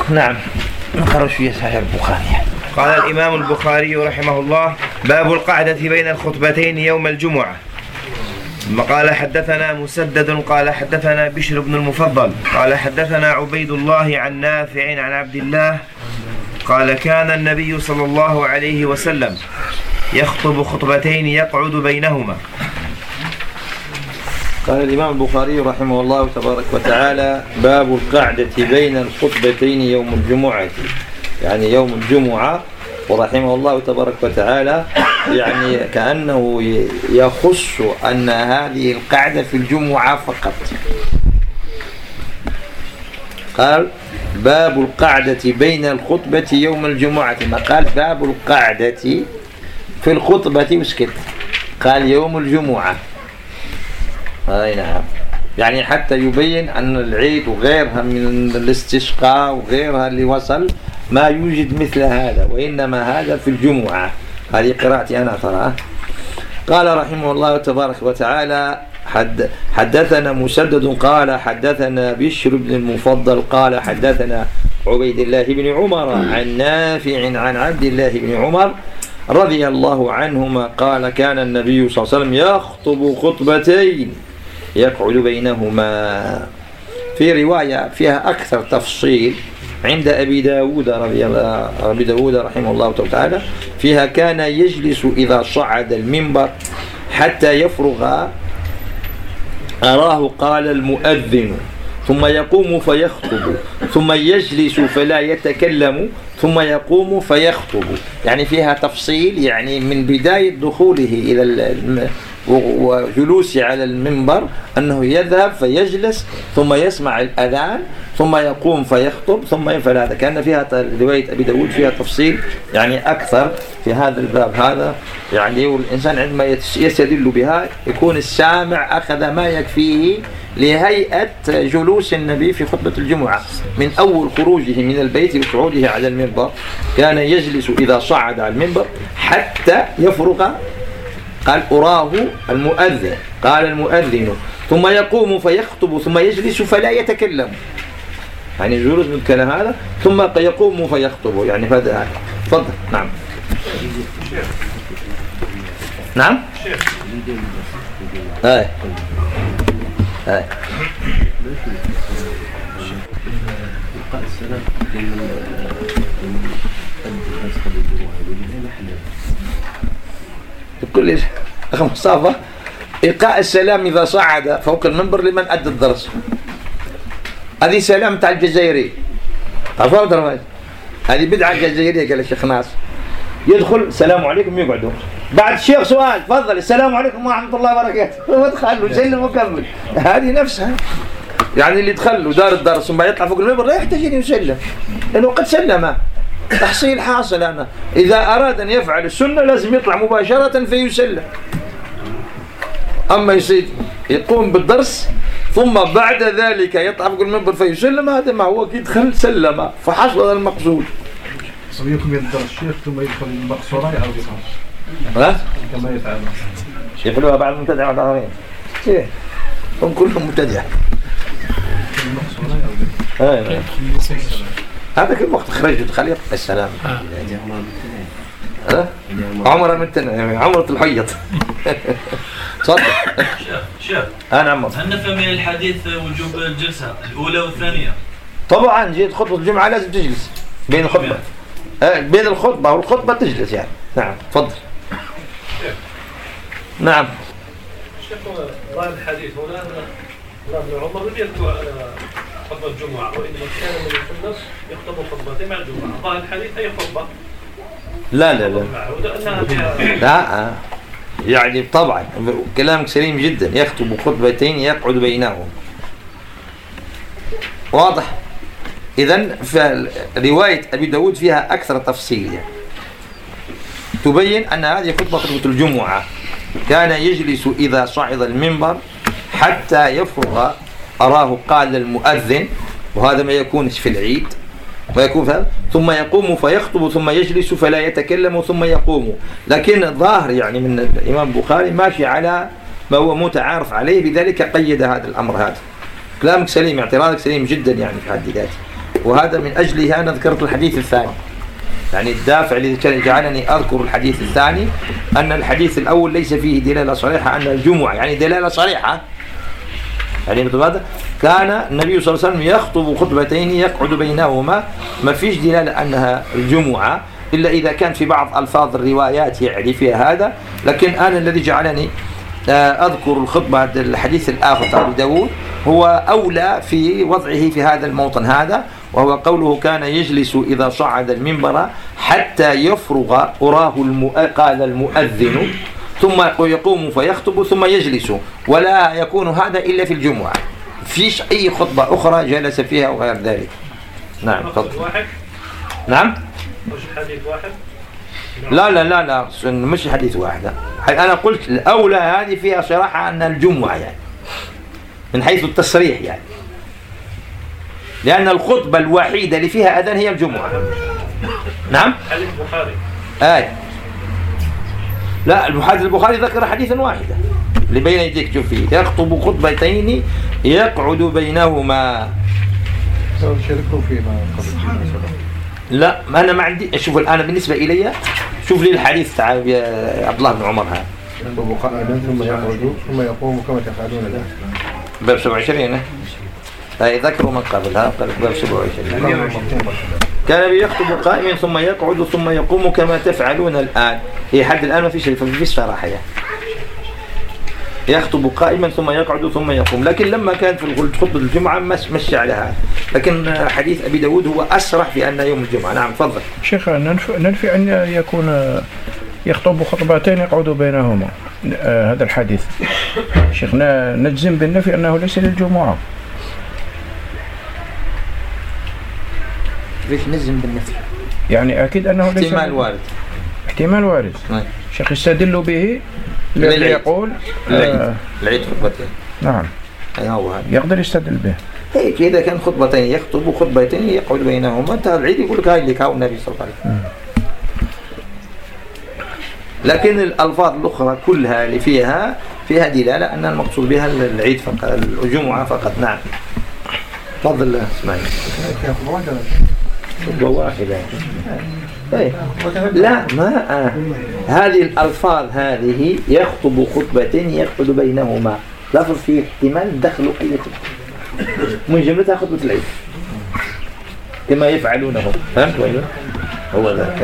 نعم. نقرأ شوية صحيح البخاري. قال الإمام البخاري رحمه الله: باب القعدة بين الخطبتين يوم الجمعة. ثم قال: حدثنا مسدد قال حدثنا بشر بن المفضل قال حدثنا عبيد الله عن نافع عن عبد الله قال: كان النبي صلى الله عليه وسلم يخطب خطبتين يقعد بينهما. قال الإمام البخاري رحمه الله تبارك وتعالى: باب القعدة بين الخطبتين يوم الجمعة، يعني يوم الجمعة. ورحمه الله تبارك وتعالى يعني كأنه يخص أن هذه القعدة في الجمعة فقط. قال: باب القعدة بين الخطبة يوم الجمعة، ما قال باب القعدة في الخطبة وسكت، قال يوم الجمعة. أي نعم، يعني حتى يبين أن العيد وغيرها من الاستسقاء وغيرها اللي وصل ما يوجد مثل هذا، وإنما هذا في الجمعة. هذه قراءتي أنا ترى. قال رحمه الله تبارك وتعالى: حدثنا مسدد قال حدثنا بشر بن المفضل قال حدثنا عبيد الله بن عمر عن نافع عن عبد الله بن عمر رضي الله عنهما قال: كان النبي صلى الله عليه وسلم يخطب خطبتين يقعد بينهما. في رواية فيها أكثر تفصيل عند أبي داود رحمه الله تعالى، فيها: كان يجلس إذا صعد المنبر حتى يفرغ أراه قال المؤذن، ثم يقوم فيخطب، ثم يجلس فلا يتكلم، ثم يقوم فيخطب. يعني فيها تفصيل، يعني من بداية دخوله إلى وجلوسه على المنبر أنه يذهب فيجلس ثم يسمع الأذان ثم يقوم فيخطب ثم يفعل هذا. كان فيها رواية أبي داود فيها تفصيل يعني أكثر في هذا الباب هذا. يعني والإنسان عندما يستدل بها يكون السامع أخذ ما يكفيه لهيئة جلوس النبي في خطبة الجمعة من أول خروجه من البيت وصعوده على المنبر. كان يجلس إذا صعد على المنبر حتى يفرغ، قال أراه المؤذن، قال المؤذن، ثم يقوم فيخطب ثم يجلس فلا يتكلم، يعني جلوس من الكلام هذا، ثم يقوم فيخطب، يعني هذا. تفضل. نعم. نعم. هاي هاي كل أخ مصطفى إلقاء السلام إذا صعد فوق المنبر لمن أدى الدرس. هذه سلام تاع الجزائري، تعرفوا هذه بدعة جزائرية. قال الشيخ ناصر يدخل السلام عليكم يقعدوا، بعد الشيخ سؤال تفضل السلام عليكم ورحمة الله وبركاته، ودخل وسلم وكمل. هذه نفسها، يعني اللي دخل ودار الدرس ثم يطلع فوق المنبر لا يحتاج أن يسلم لأنه قد سلم. تحصيل حاصل. أنا إذا أراد أن يفعل السنة لازم يطلع مباشرة فيسلم. أما يصير يقوم بالدرس ثم بعد ذلك يطلع فوق المنبر فيسلم، هذا ما هو يدخل سلم فحصل المقصود. يكمل الدرس الشيخ ثم يدخل المقصورة يعود يخرج كما يفعل يقولوها بعض المبتدع والآخرين. هم كلهم مبتدع. هذا كل وقت خرج يدخل يقول السلام. عمر المتن عمرة الحيط. صدق شيخ أنا عمر. هل نفهم من الحديث وجوب الجلسة الأولى والثانية؟ طبعا جيت خطبة الجمعة لازم تجلس بين الخطبة بين الخطبة والخطبة تجلس يعني. نعم تفضل. نعم. شيخ ظاهر الحديث هنا ابن عمر لم يذكر على خطبة الجمعة، وإنما كان النبي صلى الله عليه وسلم يخطب خطبتين مع الجمعة. ظاهر الحديث أي خطبة؟ لا يعني طبعا كلامك سليم جدا. يخطب خطبتين يقعد بينهم. واضح. إذن فرواية أبي داود فيها أكثر تفصيل يعني. تبين أن هذه خطبة الجمعة. كان يجلس إذا صعد المنبر حتى يفرغ أراه قال المؤذن، وهذا ما يكون في العيد ويكون فهذا، ثم يقوم فيخطب ثم يجلس فلا يتكلم ثم يقوم. لكن ظاهر يعني من الإمام البخاري ماشي على ما هو متعارف عليه، بذلك قيد هذا الأمر. هذا كلامك سليم، اعتراضك سليم جدا يعني في حد ذاته. وهذا من أجله أنا ذكرت الحديث الثاني، يعني الدافع الذي جعلني أذكر الحديث الثاني أن الحديث الأول ليس فيه دلالة صريحة أن الجمعة، يعني دلالة صريحة يعني مثل هذا كان النبي صلى الله عليه وسلم يخطب خطبتين يقعد بينهما، ما فيش دلالة أنها الجمعة إلا إذا كان في بعض ألفاظ الروايات يعني فيها هذا. لكن أنا الذي جعلني أذكر الخطبة الحديث الآخر تاع أبي داود هو أولى في وضعه في هذا الموطن هذا، وهو قوله كان يجلس إذا صعد المنبر حتى يفرغ أراه قال المؤذن ثم يقوم فيخطب ثم يجلس، ولا يكون هذا إلا في الجمعة، فيش أي خطبة أخرى جلس فيها وغير ذلك. نعم تفضل. نعم مش حديث واحد؟ لا لا لا لا مش حديث واحد. أنا قلت الأولى هذه فيها صراحة أن الجمعة يعني من حيث التصريح يعني، لأن الخطبة الوحيدة اللي فيها أذان هي الجمعة. نعم حديث البخاري. لا البخاري ذكر حديثا واحدا اللي بين يديك شوف فيه يخطب خطبتين يقعد بينهما. شاركوا فيما قبل. لا ما أنا ما عندي. شوف الآن بالنسبة إلي شوف لي الحديث تاع عبد الله بن عمر هذا ثم يقعد ثم يقوم كما تفعلون الآن باب 27. ذكروا من قبلها قال باب 27 كان يخطب قائما ثم يقعد ثم يقوم كما تفعلون الآن. هي حد الآن ما فيش صراحة يعني. يخطب قائما ثم يقعد ثم يقوم، لكن لما كانت في خطبة الجمعة مشى على هذا، لكن حديث أبي داود هو أسرح في أن يوم الجمعة. نعم تفضل شيخ. ننفي أن يكون يخطب خطبتين يقعد بينهما هذا الحديث شيخنا، نجزم بالنفي أنه ليس للجمعة. ليش نجزم بالنفي؟ يعني أكيد أنه ليس احتمال وارد. شيخ يستدل به الذي يقول العيد خطبتين. نعم يقدر يستدل به. هيك إذا كان خطبتين يخطب خطبتين يقعد بينهما انتهى العيد، يقول لك هاي اللي كاو النبي صلى الله عليه وسلم. لكن الألفاظ الأخرى كلها اللي فيها دلالة أن المقصود بها العيد فقط، الجمعة فقط. نعم تفضل اسمعي. خطبة واحدة. لا ما هذه الألفاظ هذه يخطب خطبتين يقعد بينهما لفظ فيه احتمال دخل أي خطبة من جملتها خطبة العيد كما يفعلونه. فهمت ولا هو ذاك؟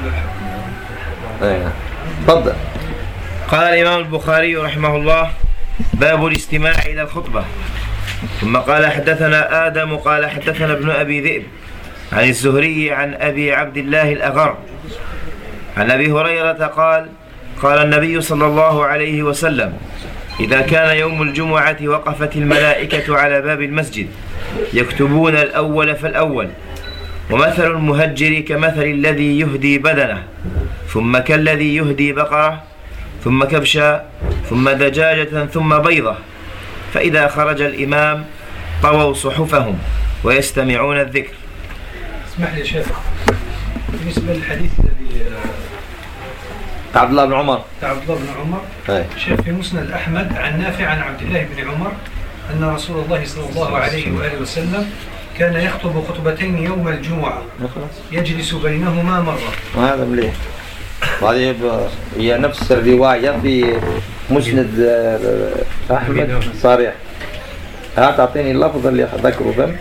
تفضل. قال الإمام البخاري رحمه الله باب الاستماع إلى الخطبة. ثم قال حدثنا آدم قال حدثنا ابن أبي ذئب عن الزهري عن أبي عبد الله الأغر عن أبي هريرة قال قال النبي صلى الله عليه وسلم إذا كان يوم الجمعة وقفت الملائكة على باب المسجد يكتبون الأول فالأول، ومثل المهجر كمثل الذي يهدي بدنه، ثم كالذي يهدي بقرة، ثم كبشا، ثم دجاجة، ثم بيضة، فإذا خرج الإمام طووا صحفهم ويستمعون الذكر. اسمح لي شيخ، بالنسبة للحديث الذي عبد الله بن عمر شيخ في مسند أحمد عن نافع عن عبد الله بن عمر أن رسول الله صلى الله عليه وآله وسلم كان يخطب خطبتين يوم الجمعة يجلس بينهما مرة. وهذا مليح. هذه هي نفس الرواية في مسند أحمد صريح. تعطيني اللفظ اللي ذكره ذم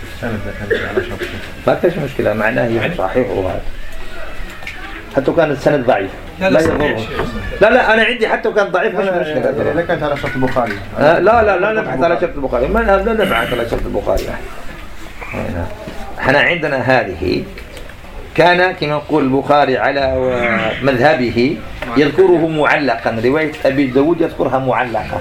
ما فيش مشكلة، معناه صحيح وهذا حتى كان السند ضعيف لا يضره. لا أنا عندي حتى كان ضعيف مش مشكلة. إذا كانت على شرط البخاري لا نبحث على شرط البخاري، ما لا نبحث على شرط البخاري. احنا عندنا هذه كان كما نقول البخاري على مذهبه يذكره معلقا، رواية أبي داود يذكرها معلقة.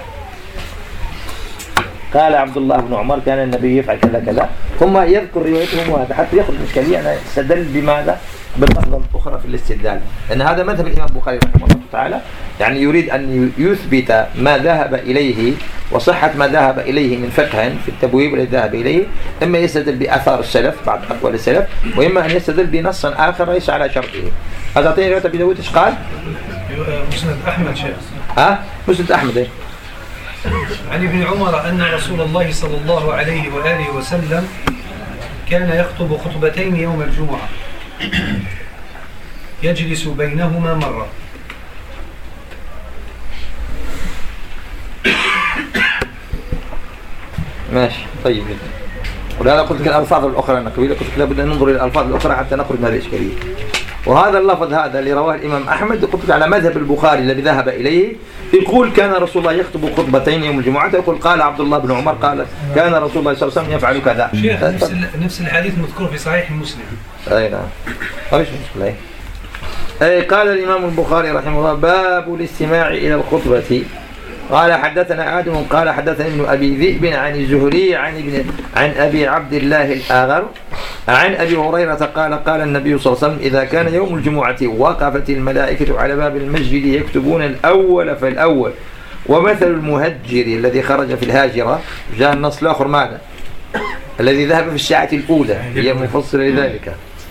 قال عبد الله بن عمر كان النبي يفعل كذا كذا، ثم يذكر روايتهم وهذا حتى يأخذ الإشكالية. أنا استدل بماذا؟ باللفظة الأخرى في الاستدلال، لأن هذا مذهب الإمام البخاري رحمه الله تعالى، يعني يريد أن يثبت ما ذهب إليه وصحة ما ذهب إليه من فقه في التبويب الذي ذهب إليه، إما يستدل بآثار السلف بعض أقوال السلف، وإما أن يستدل بنص آخر ليس على شرطه. هذا أعطيني رواية أبي داود إيش قال؟ مسند أحمد شيخ. مسند أحمد إيه؟ عن ابن عمر أن رسول الله صلى الله عليه وآله وسلم كان يخطب خطبتين يوم الجمعة يجلس بينهما مرة. ماشي طيب جدا. ولهذا قلت لك الألفاظ الأخرى أنا قلت لك لابد أن ننظر إلى الألفاظ الأخرى حتى نخرج من هذه الإشكالية. وهذا اللفظ هذا اللي رواه الإمام أحمد قلت لك على مذهب البخاري الذي ذهب إليه، يقول كان رسول الله يخطب خطبتين يوم الجمعة، يقول قال عبد الله بن عمر قال كان رسول الله صلى الله عليه وسلم يفعل كذا. شيخ نفس الحديث مذكور في صحيح مسلم. أي نعم. ايش المشكلة؟ أي قال الإمام البخاري رحمه الله باب الاستماع إلى الخطبة. قال حدثنا آدم قال حدثنا ابن أبي ذئب عن الزهري عن أبي عبد الله الآغر عن أبي هريرة قال قال النبي صلى الله عليه وسلم إذا كان يوم الجمعة وقفت الملائكة على باب المسجد يكتبون الأول فالأول، ومثل المهجر الذي خرج في الهاجرة، جاء النص الآخر ماذا؟ الذي ذهب في الساعة الأولى هي مفصلة لذلك،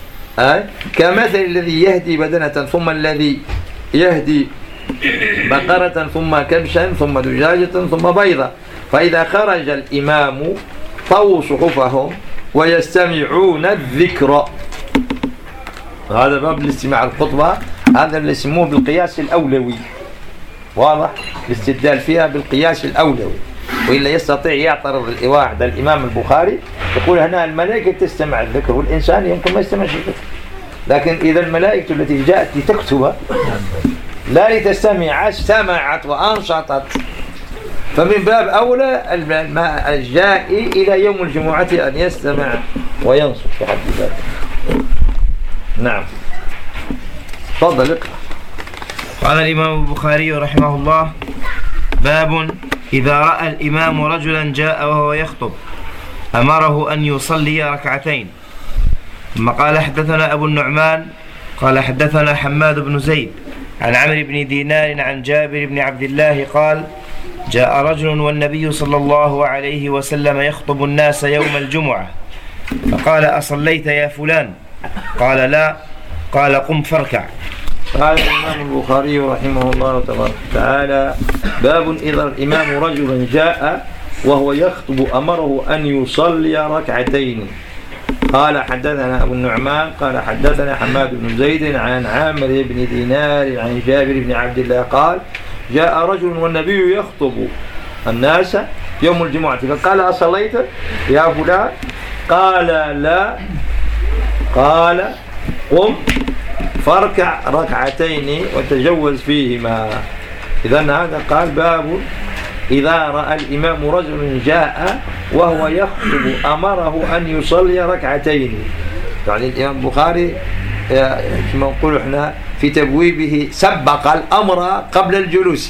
كمثل الذي يهدي بدنة ثم الذي يهدي بقرة ثم كبشا ثم دجاجة ثم بيضة، فإذا خرج الإمام طووا صحفهم ويستمعون الذكر. هذا باب الاستماع الخطبة، هذا اللي يسموه بالقياس الأولوي، واضح؟ الاستدلال فيها بالقياس الأولوي، وإلا يستطيع يعترض الواحد الإمام البخاري يقول هنا الملائكة تستمع الذكر والإنسان يمكن ما يستمعش الذكر، لكن إذا الملائكة التي جاءت لتكتب لا لتستمع استمعت وأنشطت، فمن باب أولى الجائي إلى يوم الجمعة أن يستمع وينصت في حد ذلك. نعم تفضل اقرأ. قال الإمام البخاري رحمه الله باب إذا رأى الإمام رجلا جاء وهو يخطب أمره أن يصلي ركعتين. ثم قال حدثنا أبو النعمان قال حدثنا حماد بن زيد عن عمرو بن دينار عن جابر بن عبد الله قال جاء رجل والنبي صلى الله عليه وسلم يخطب الناس يوم الجمعة فقال أصليت يا فلان؟ قال لا. قال قم فاركع. قال الإمام البخاري رحمه الله تبارك وتعالى باب إذا الإمام رجل جاء وهو يخطب أمره أن يصلي ركعتين. قال حدثنا أبو النعمان قال حدثنا حماد بن زيد عن عامر بن دينار عن جابر بن عبد الله قال جاء رجل والنبي يخطب الناس يوم الجمعة فقال أصليت يا فلان؟ قال لا. قال قم فاركع ركعتين وتجوز فيهما. إذن هذا قال باب إذا رأى الإمام رجل جاء وهو يخطب أمره أن يصلي ركعتين. يعني الإمام البخاري كما نقول احنا في تبويبه سبق الأمر قبل الجلوس،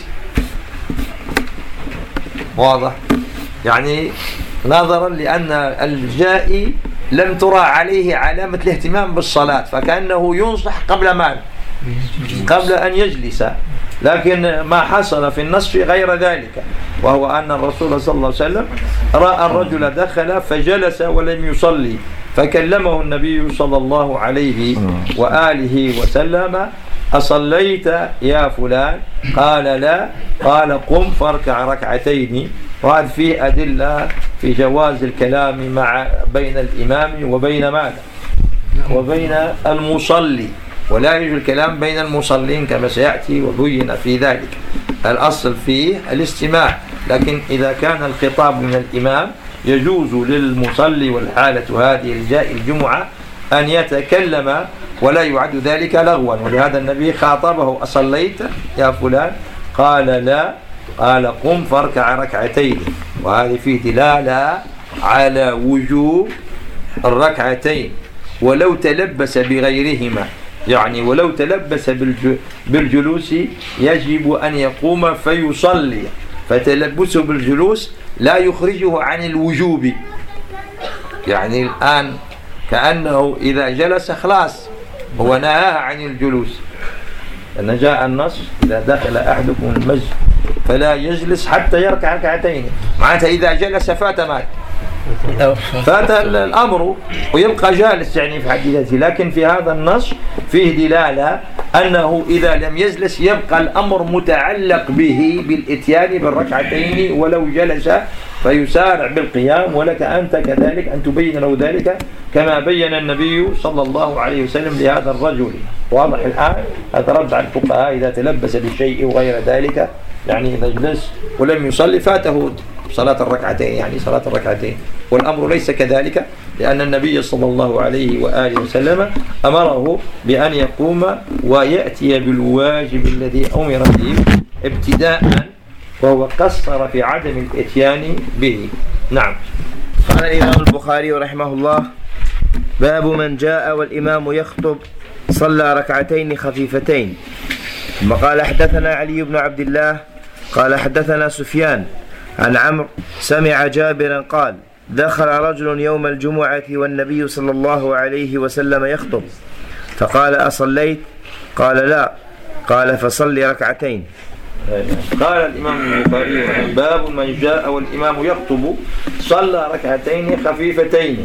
واضح؟ يعني نظرا لأن الجائي لم ترى عليه علامة الاهتمام بالصلاة فكأنه ينصح قبل أن يجلس، لكن ما حصل في النص غير ذلك، وهو أن الرسول صلى الله عليه وسلم رأى الرجل دخل فجلس ولم يصلي فكلمه النبي صلى الله عليه وآله وسلم أصليت يا فلان؟ قال لا. قال قم فاركع ركعتين. وهذا فيه أدلة في جواز الكلام بين الإمام وبين ماذا؟ وبين المصلي، ولا يجوز الكلام بين المصلين كما سيأتي وبين في ذلك. الأصل فيه الاستماع، لكن إذا كان الخطاب من الإمام يجوز للمصلي والحالة هذه الجاء الجمعة أن يتكلم ولا يعد ذلك لغوا، ولهذا النبي خاطبه أصليت يا فلان؟ قال لا. قال قم فاركع ركعتين. وهذه فيه دلالة على وجوب الركعتين ولو تلبس بغيرهما، يعني ولو تلبس بالجلوس يجب أن يقوم فيصلي، فتلبسه بالجلوس لا يخرجه عن الوجوب. يعني الآن كأنه إذا جلس خلاص هو نهى عن الجلوس، لأن جاء النص إذا دخل أحدكم المسجد فلا يجلس حتى يركع ركعتين، معناتها إذا جلس فات الأمر ويبقى جالس يعني في حد ذاته. لكن في هذا النص فيه دلالة أنه إذا لم يجلس يبقى الأمر متعلق به بالإتيان بالركعتين ولو جلس فيسارع بالقيام، ولك أنت كذلك أن تبين له ذلك كما بين النبي صلى الله عليه وسلم لهذا الرجل. واضح الآن؟ هذا رد على الفقهاء إذا تلبس بالشيء وغير ذلك، يعني إذا جلس ولم يصلي فاته صلاة الركعتين، يعني صلاة الركعتين، والأمر ليس كذلك، لأن النبي صلى الله عليه وآله وسلم أمره بأن يقوم ويأتي بالواجب الذي أمر به ابتداء، وهو قصر في عدم الإتيان به. نعم. قال الإمام البخاري رحمه الله: باب من جاء والإمام يخطب صلى ركعتين خفيفتين. ثم قال: حدثنا علي بن عبد الله قال حدثنا سفيان عن عمرو سمع جابرا قال: دخل رجل يوم الجمعة والنبي صلى الله عليه وسلم يخطب، فقال: أصليت؟ قال: لا. قال: فصل ركعتين. قال الإمام البخاري: باب من جاء والإمام يخطب صلى ركعتين خفيفتين.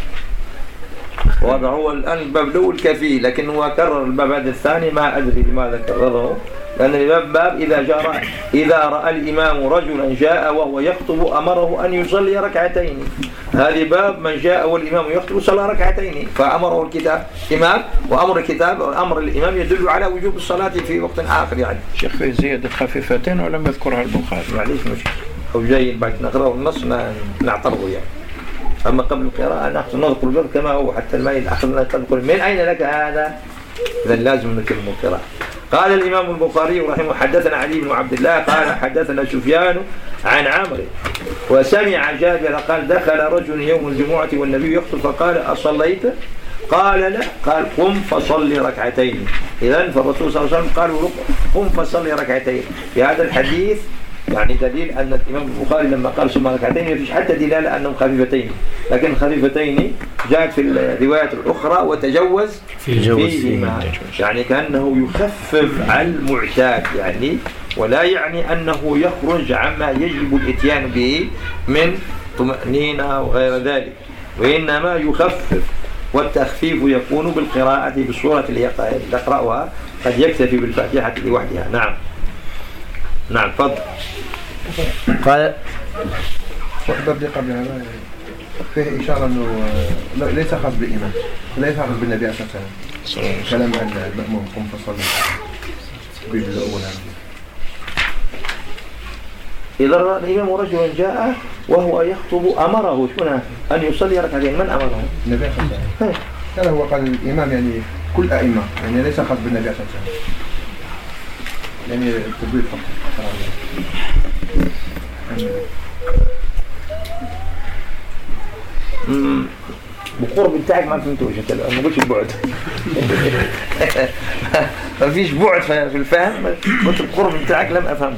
وهذا هو الآن الباب الأول كفيل، لكن هو كرر الباب هذا الثاني ما أدري لماذا كرره، لأن الباب إذا رأى الإمام رجلا جاء وهو يخطب أمره أن يصلي ركعتين. هذه باب من جاء والإمام يخطب صلى ركعتين، فأمره الكتاب إمام، وأمر الكتاب أمر الإمام يدل على وجوب الصلاة في وقت آخر. يعني شيخ في زيادة خفيفتين ولم يذكرها البخاري، معليش مشكلة، أو جاي بعد نقرأه النص نعترضه يعني. أما قبل القراءة نحن نذكر الباب كما هو حتى الماء الأخر تذكر من أين لك هذا، إذا لازم نكمل القراءة. قال الإمام البخاري رحمه: حدثنا علي بن عبد الله قال حدثنا سفيان عن عمرو وسمع جابر قال: دخل رجل يوم الجمعة والنبي يخطب فقال: أصليت؟ قال: لا. قال: قم فصلي ركعتين. إذن فالرسول صلى الله عليه وسلم قال: قم فصلي ركعتين. في هذا الحديث يعني دليل أن الإمام البخاري لما قال ثم ركعتين ما فيش حتى دلالة أنهم خفيفتين، لكن خفيفتين جاءت في الروايات الأخرى وتجوز فيهما، يعني كأنه يخفف عن المعتاد يعني، ولا يعني أنه يخرج عما يجب الإتيان به من طمأنينة وغير ذلك، وإنما يخفف، والتخفيف يكون بالقراءة بالسورة اللي يقرأها، قد يكتفي بالفاتحة لوحدها. نعم. نعم تفضل. قال: الباب اللي قبل هذا فيه إشارة أنه ليس خاص بالإمام، ليس خاص بالنبي عليه الصلاة والسلام، كلام عن المأموم قم فصلي بالجزء الأول. إذا رأى الإمام رجلا جاء وهو يخطب أمره أن يصلي ركعتين، من أمره؟ النبي عليه الصلاة والسلام. كان هو قال الإمام يعني كل أئمة، يعني ليس خاص بالنبي عليه الصلاة والسلام، يعني التبويب فقط. بالقرب بتاعك ما فهمتوش انت، ما قلتش البعد. ما فيش بعد في الفهم، قلت القرب بتاعك لم افهمه.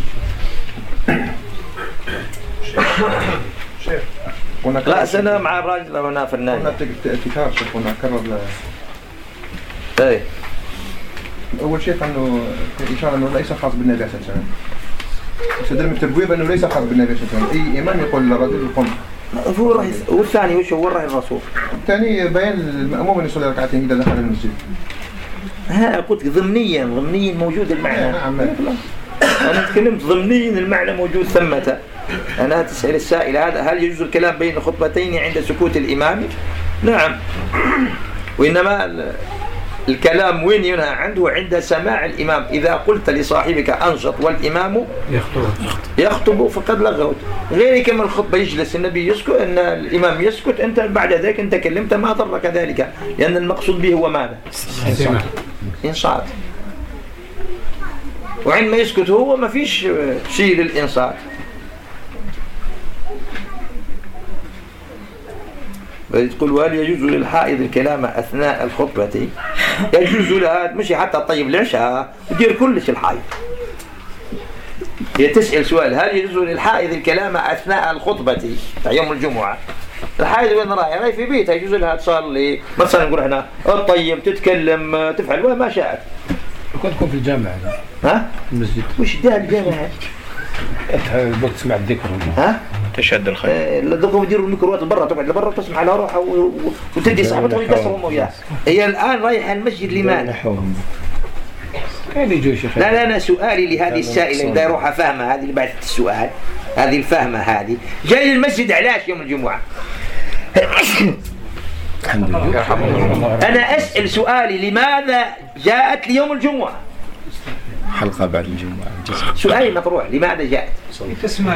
شيخ لا سنة مع الراجل هنا فنان. هنا تكرار شيخ، هنا كرر ايه. أول شيء أنه إشارة أنه ليس خاص بالنبي صلى الله عليه وسلم. يستدل من التبويب أنه ليس خاص بالنبي صلى الله عليه وسلم، أي إمام يقول للرجل قم. والثاني وش هو الرأي الرسول؟ الثاني بيان المأموم أن يصلي ركعتين إذا دخل المسجد. ها قلت ضمنيا موجود المعنى. نعم. أنا تكلمت ضمنيا المعنى موجود ثمة. أنا تسأل السائل هذا هل يجوز الكلام بين الخطبتين عند سكوت الإمام؟ نعم. وإنما الكلام وين ينهى عنده؟ عند سماع الإمام. إذا قلت لصاحبك أنشط والإمام يخطب فقد لغوت. غير كما الخطبة يجلس النبي يسكت، أن الإمام يسكت، أنت بعد ذلك أنت كلمت ما ضرك ذلك، لأن المقصود به هو ماذا؟ إنصات. وعندما يسكت هو ما فيش شيء للإنصات. تقول وهل يجوز للحائض الكلام أثناء الخطبة؟ يجوز لها، مش حتى طيب العشاء تدير كلش الحائض. هي تسأل سؤال هل يجوز للحائض الكلام أثناء الخطبة يوم الجمعة؟ الحائض وين رايح في بيتها يجوز لها تصلي، مثلا نقول احنا الطيب تتكلم تفعل وما شاءت. كنت تكون في الجامعة ها؟ المسجد. وش ده الجامعة؟ الوقت تسمع الذكر. ها؟ تشهد الخير. الذكر يديروا الميكروات لبرا، تقعد لبرا تسمع على روحها وتدي صاحبتها ويقصرهم وياه. هي الآن رايحة المسجد لماذا؟ كان يجوا شيخ. لا أنا سؤالي لهذه السائلة اللي يروح أفهمها، هذه اللي بعد السؤال، هذه الفهمة هذه جاي للمسجد علاش يوم الجمعة؟ الحمد لله. أنا أسأل سؤالي لماذا جاءت ليوم الجمعة؟ حلقة بعد الجمعة. سؤالي مطروح، لماذا جاءت؟ تسمع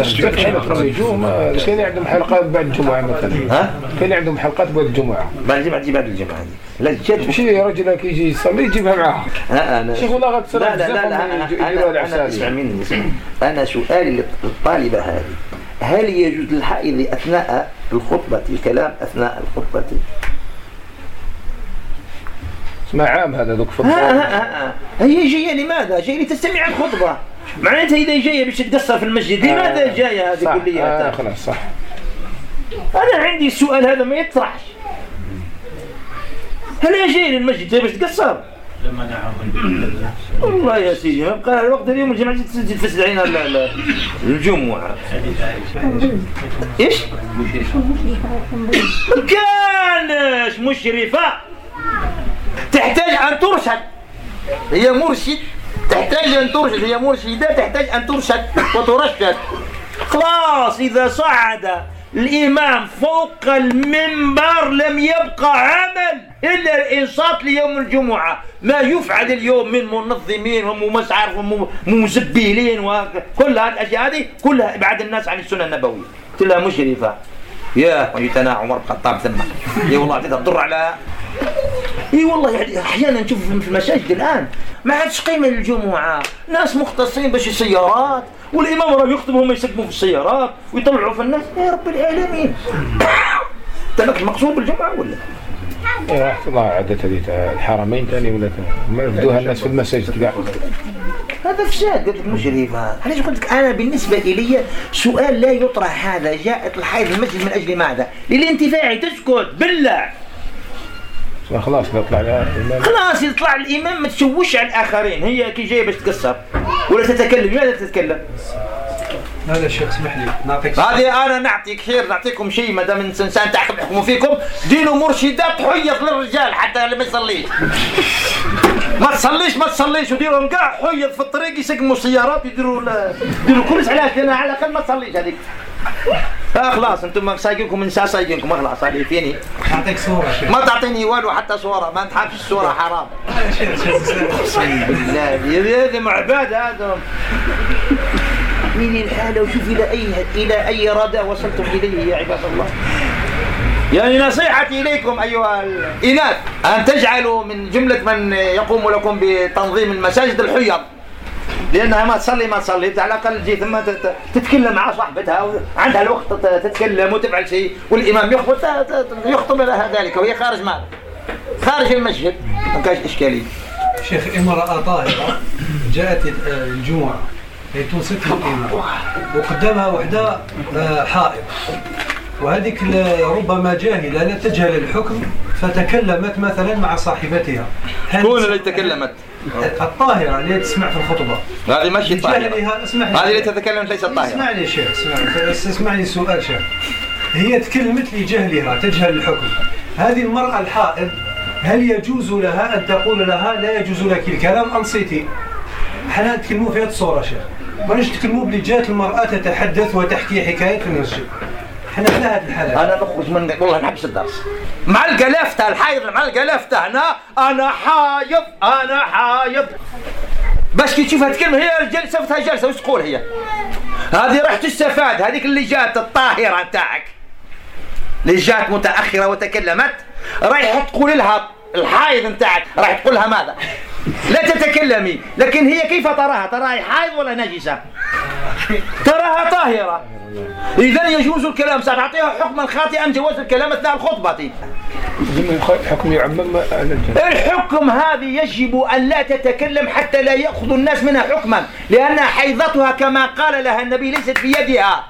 كان عندهم حلقات بعد الجمعة مثلا. كان عندهم حلقات بعد الجمعة. بعد الجمعة لا جد. ماشي راجل كيجي يصلي يجيبها معاه. أنا شيخ والله غتصل. لا أنا اسمع مني. أنا سؤالي للطالبة هذه، هل يجوز للحائض أثناء الخطبة الكلام أثناء الخطبة؟ اسمع عام هذا ذوك فضل. هي جاية لماذا؟ جاية لتستمع الخطبة، معناتها إذا جاية باش تقصر في المسجد لماذا جاية هذه كلية؟ خلاص صح. أنا عندي السؤال هذا ما يطرحش. هل هي جاية للمسجد جاية باش تقصر؟ والله يا سيدي ما بقى الوقت اليوم الجمعة تفسد علينا الجمعة. إيش؟ ما كانش مشرفة، تحتاج أن ترشد، هي مرشد تحتاج أن ترشد، هي مرشدة تحتاج أن ترشد وترشد. خلاص إذا صعد الإمام فوق المنبر لم يبقى عمل إلا الإنصات ليوم الجمعة. ما يفعل اليوم من منظمين ومسعر ومزبيلين وكل هذه الأشياء هذه كلها إبعاد الناس عن السنة النبوية، كلها مشرفة. يا ويتنا عمر بن الخطاب ثم يا والله تضر على اي والله. يعني احيانا نشوف في المساجد الان ما عادش قيمه للجمعه، ناس مختصين باش السيارات والامام راه يخطب وهم يسكبوا في السيارات ويطلعوا في الناس. يا رب العالمين تماك المقصود بالجمعه ولا؟ راح تضاع عادة هذه الحرمين ثاني ولا ما يبدوها الناس في المساجد كاع. هذا فساد قلت لك مشرفة. علاش قلت لك أنا بالنسبة إلي سؤال لا يطرح هذا. جاءت الحائض المسجد من أجل ماذا؟ للانتفاع. تسكت بالله. خلاص يطلع الإمام. خلاص يطلع الإمام ما تشوش على الآخرين. هي كي جاية باش تكسر ولا تتكلم. لماذا تتكلم؟ هذا الشيخ اسمح لي نعطيك هذه أنا نعطيك خير نعطيكم شيء ما دام إنسان تحكموا فيكم. دينوا مرشدات تحيط للرجال حتى اللي ما يصليش. ما تصليش وديرهم كاع حيض في الطريق يسقموا السيارات يديروا كلش. علاش؟ لأن على الأقل ما تصليش هذيك. خلاص انتم سايقينكم من سايقينكم خلاص. هذه فيني نعطيك صورة شيخ. ما تعطيني والو حتى صورة. ما نتحبش الصورة حرام. هذا معباد هذا. من الحالة وشوف إلى أي ردى وصلتم إليه يا عباد الله. يعني نصيحتي إليكم أيها الإناث أن تجعلوا من جملة من يقوم لكم بتنظيم المساجد الحيض، لأنها ما تصلي على الأقل تجي ثم تتكلم مع صاحبتها وعندها الوقت تتكلم وتفعل شيء والإمام يخطب لها ذلك وهي خارج المسجد. ما كانش إشكالية. شيخ امرأة طاهرة جاءت الجمعة تنصت الإمام وقدامها وحدة حائض، وهذيك ربما جاهلة لا تجهل الحكم فتكلمت مثلا مع صاحبتها. شكون اللي تكلمت؟ الطاهرة اللي تسمع في الخطبة. هذه ماشي طاهرة. هذه اللي تتكلم ليست طاهرة. اسمعني يا شيخ اسمعني سؤال شيخ. هي تكلمت لجهلها تجهل الحكم. هذه المرأة الحائض هل يجوز لها أن تقول لها لا يجوز لك الكلام أنصتي؟ حنا نتكلموا في هذه الصورة شيخ، ماناش نتكلموا بلي جات المرأة تتحدث وتحكي حكايات في المسجد. حنا في هذه الحالة أنا نخرج من والله نحبس الدرس مع القلافتة الحايض مع القلافتة. أنا حايض باش كي تشوفها تكلم هي جلسة فتها جلسة وش تقول هي؟ هذه راح تستفاد. هذيك اللي جات الطاهرة نتاعك اللي جات متأخرة وتكلمت رايح تقول لها الحايض نتاعك راح تقول لها ماذا؟ لا تتكلمي. لكن هي كيف تراها حايض ولا نجسة؟ تراها طاهرة. إذن يجوز الكلام. ستعطيها حكما خاطئا جواز الكلام أثناء الخطبة. الحكم يعمم. الحكم هذه يجب أن لا تتكلم حتى لا يأخذ الناس منها حكما، لأن حيضتها كما قال لها النبي ليست في يدها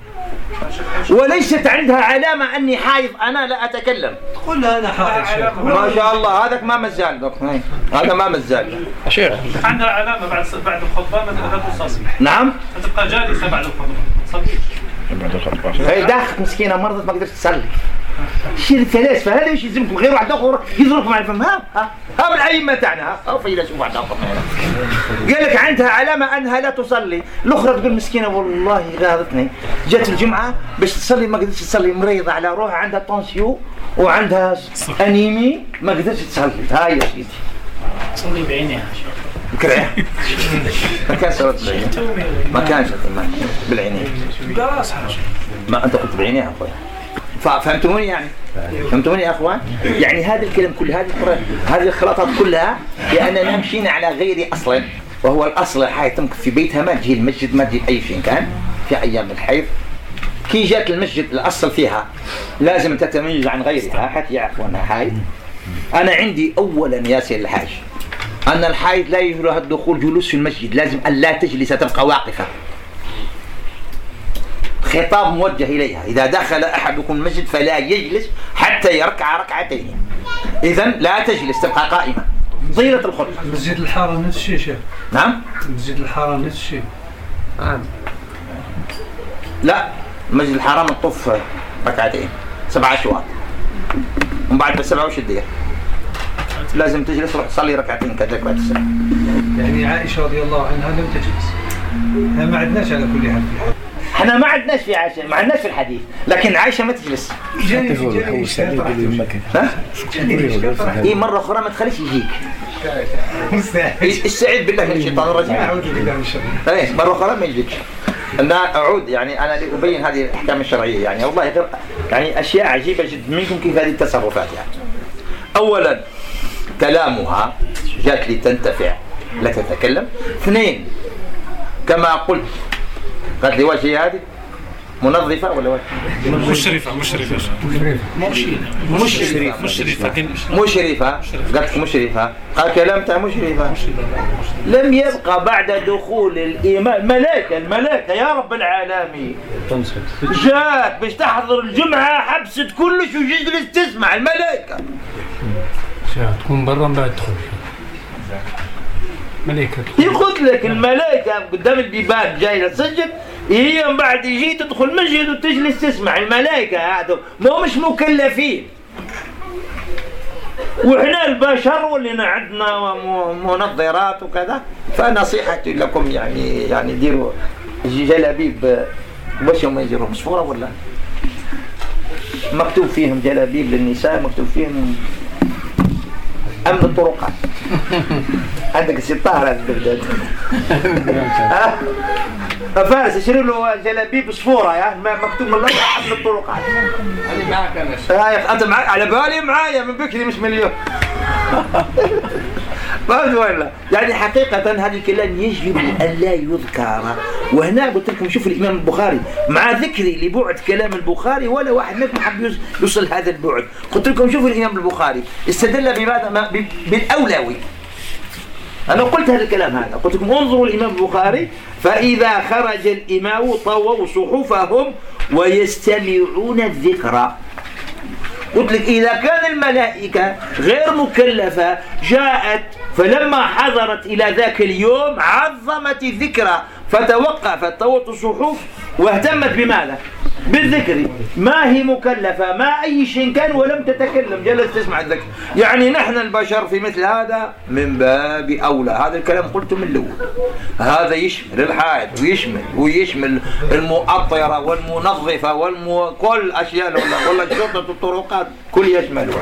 وليست عندها علامة أني حايض أنا لا أتكلم. قل لها أنا حائض شيخ. ما شاء الله. هذاك ما مزال هذا ما مزال شيخ. عندها علامة بعد الخطبة ما تصلي. نعم. تبقى جالسة بعد الخطبة. صليش. بعد الخطبة. هي داخل مسكينة مرضت ما قدرت تصلي. شيء الفلاسفة هذا ايش يلزمكم غير واحد اخر يضربكم على الفم. ها الأئمة تاعنا ها فيلسوف واحد اخر قال لك عندها علامة انها لا تصلي، الاخرى تقول مسكينة والله غاضتني جات الجمعة باش تصلي ما قدرتش تصلي، مريضة على روحها عندها طونسيو وعندها انيمي ما قدرتش تصلي. هاي يا سيدي تصلي بعينيها كرعها ما كان صلاة بعينيها، ما كانش بالعينين ما انت قلت بعينيها اخويا. فهمتوني يعني؟ فهمتوني يا اخوان؟ يعني هذا الكلام كل هذه الخلاطات كلها لاننا مشينا على غير اصل، وهو الاصل الحيض تمكث في بيتها، ما تجي المسجد، ما تجي اي شيء كان في ايام الحيض. كي جات المسجد الاصل فيها لازم تتميز عن غيرها حتى يعرفوا انها حيض. انا عندي اولا يا سيد الحاج ان الحيض لا يجوز لها الدخول جلوس في المسجد، لازم ان لا تجلس، تبقى واقفه. خطاب موجه إليها، إذا دخل أحدكم المسجد فلا يجلس حتى يركع ركعتين، إذن لا تجلس، تبقى قائمة طيلة الخطبة. مسجد الحرام نفس الشيء شيخ. نعم؟ مسجد الحرام نفس الشيء. لا، مسجد الحرام نطوف ركعتين 7 أشواط ومن بعد ب7 وش تدير؟ لازم تجلس روح تصلي ركعتين كذلك بعد الساعة. يعني عائشة رضي الله عنها لم تجلس. احنا ما عندناش على كل حال في الحديث. احنا ما عندناش في عائشة، ما عندناش في الحديث، لكن عائشة ما تجلس. اي مرة أخرى ما تخليش يجيك. استعيذ بالله من الشيطان الرجيم. أعوذ بالله من الشر. ايه مرة أخرى ما يجيكش. أنا أعود يعني أنا لأبين هذه الأحكام الشرعية يعني والله غير يعني أشياء عجيبة جدا منكم كيف هذه التصرفات يعني. أولا كلامها جات لي تنتفع لا تتكلم. 2 كما قلت قالت لي واش هي هذه منظفة ولا واش؟ مشرفة قالت مشرفة قال كلام تاع مشرفة. لم يبقى بعد دخول الإمام الملائكة يا رب العالمين جاءت باش تحضر الجمعة حبست كلش وجلست تسمع الملائكة. تكون برا بعد تدخل ملائكة. يقول لك الملائكة قدام البيبان جاية تسجد، هي من بعد يجي تدخل مسجد وتجلس تسمع. الملائكة هذو ما مش مكلفين، وإحنا البشر واللي عندنا منظرات وكذا. فنصيحتي لكم يعني ديروا جلابيب واش هم يجيروا مصفورة ولا مكتوب فيهم جلابيب للنساء، مكتوب فيهم أمن الطرقات. عندك الستار هذا بغداد. فارس يشري له جلابيب صفورة يا مكتوب من الله أمن الطرقات. أنا معك أنا. أنت معي على بالي معايا من بكري مش مليون. فهمت ولا؟ يعني حقيقة هذا الكلام يجب أن لا يذكر. وهنا قلت لكم شوف الإمام البخاري مع ذكري لبعد كلام البخاري ولا واحد منكم حب يوصل هذا البعد. قلت لكم شوف الإمام البخاري استدل بماذا؟ بالأولوي. أنا قلت هذا الكلام هذا، قلت لكم انظروا الإمام البخاري فإذا خرج الإمام طووا صحفهم ويستمعون الذكرى. قلت لك إذا كان الملائكة غير مكلفة جاءت فلما حضرت إلى ذاك اليوم عظمت الذكرى فتوقفت طوت الصحف واهتمت بماذا؟ بالذكر. ما هي مكلفة ما أي شيء كان ولم تتكلم جلست تسمع الذكر. يعني نحن البشر في مثل هذا من باب أولى. هذا الكلام قلته من الأول. هذا يشمل الحائط ويشمل المؤطرة والمنظفة كل أشياء ولا شرطة الطرقات كل يشملها.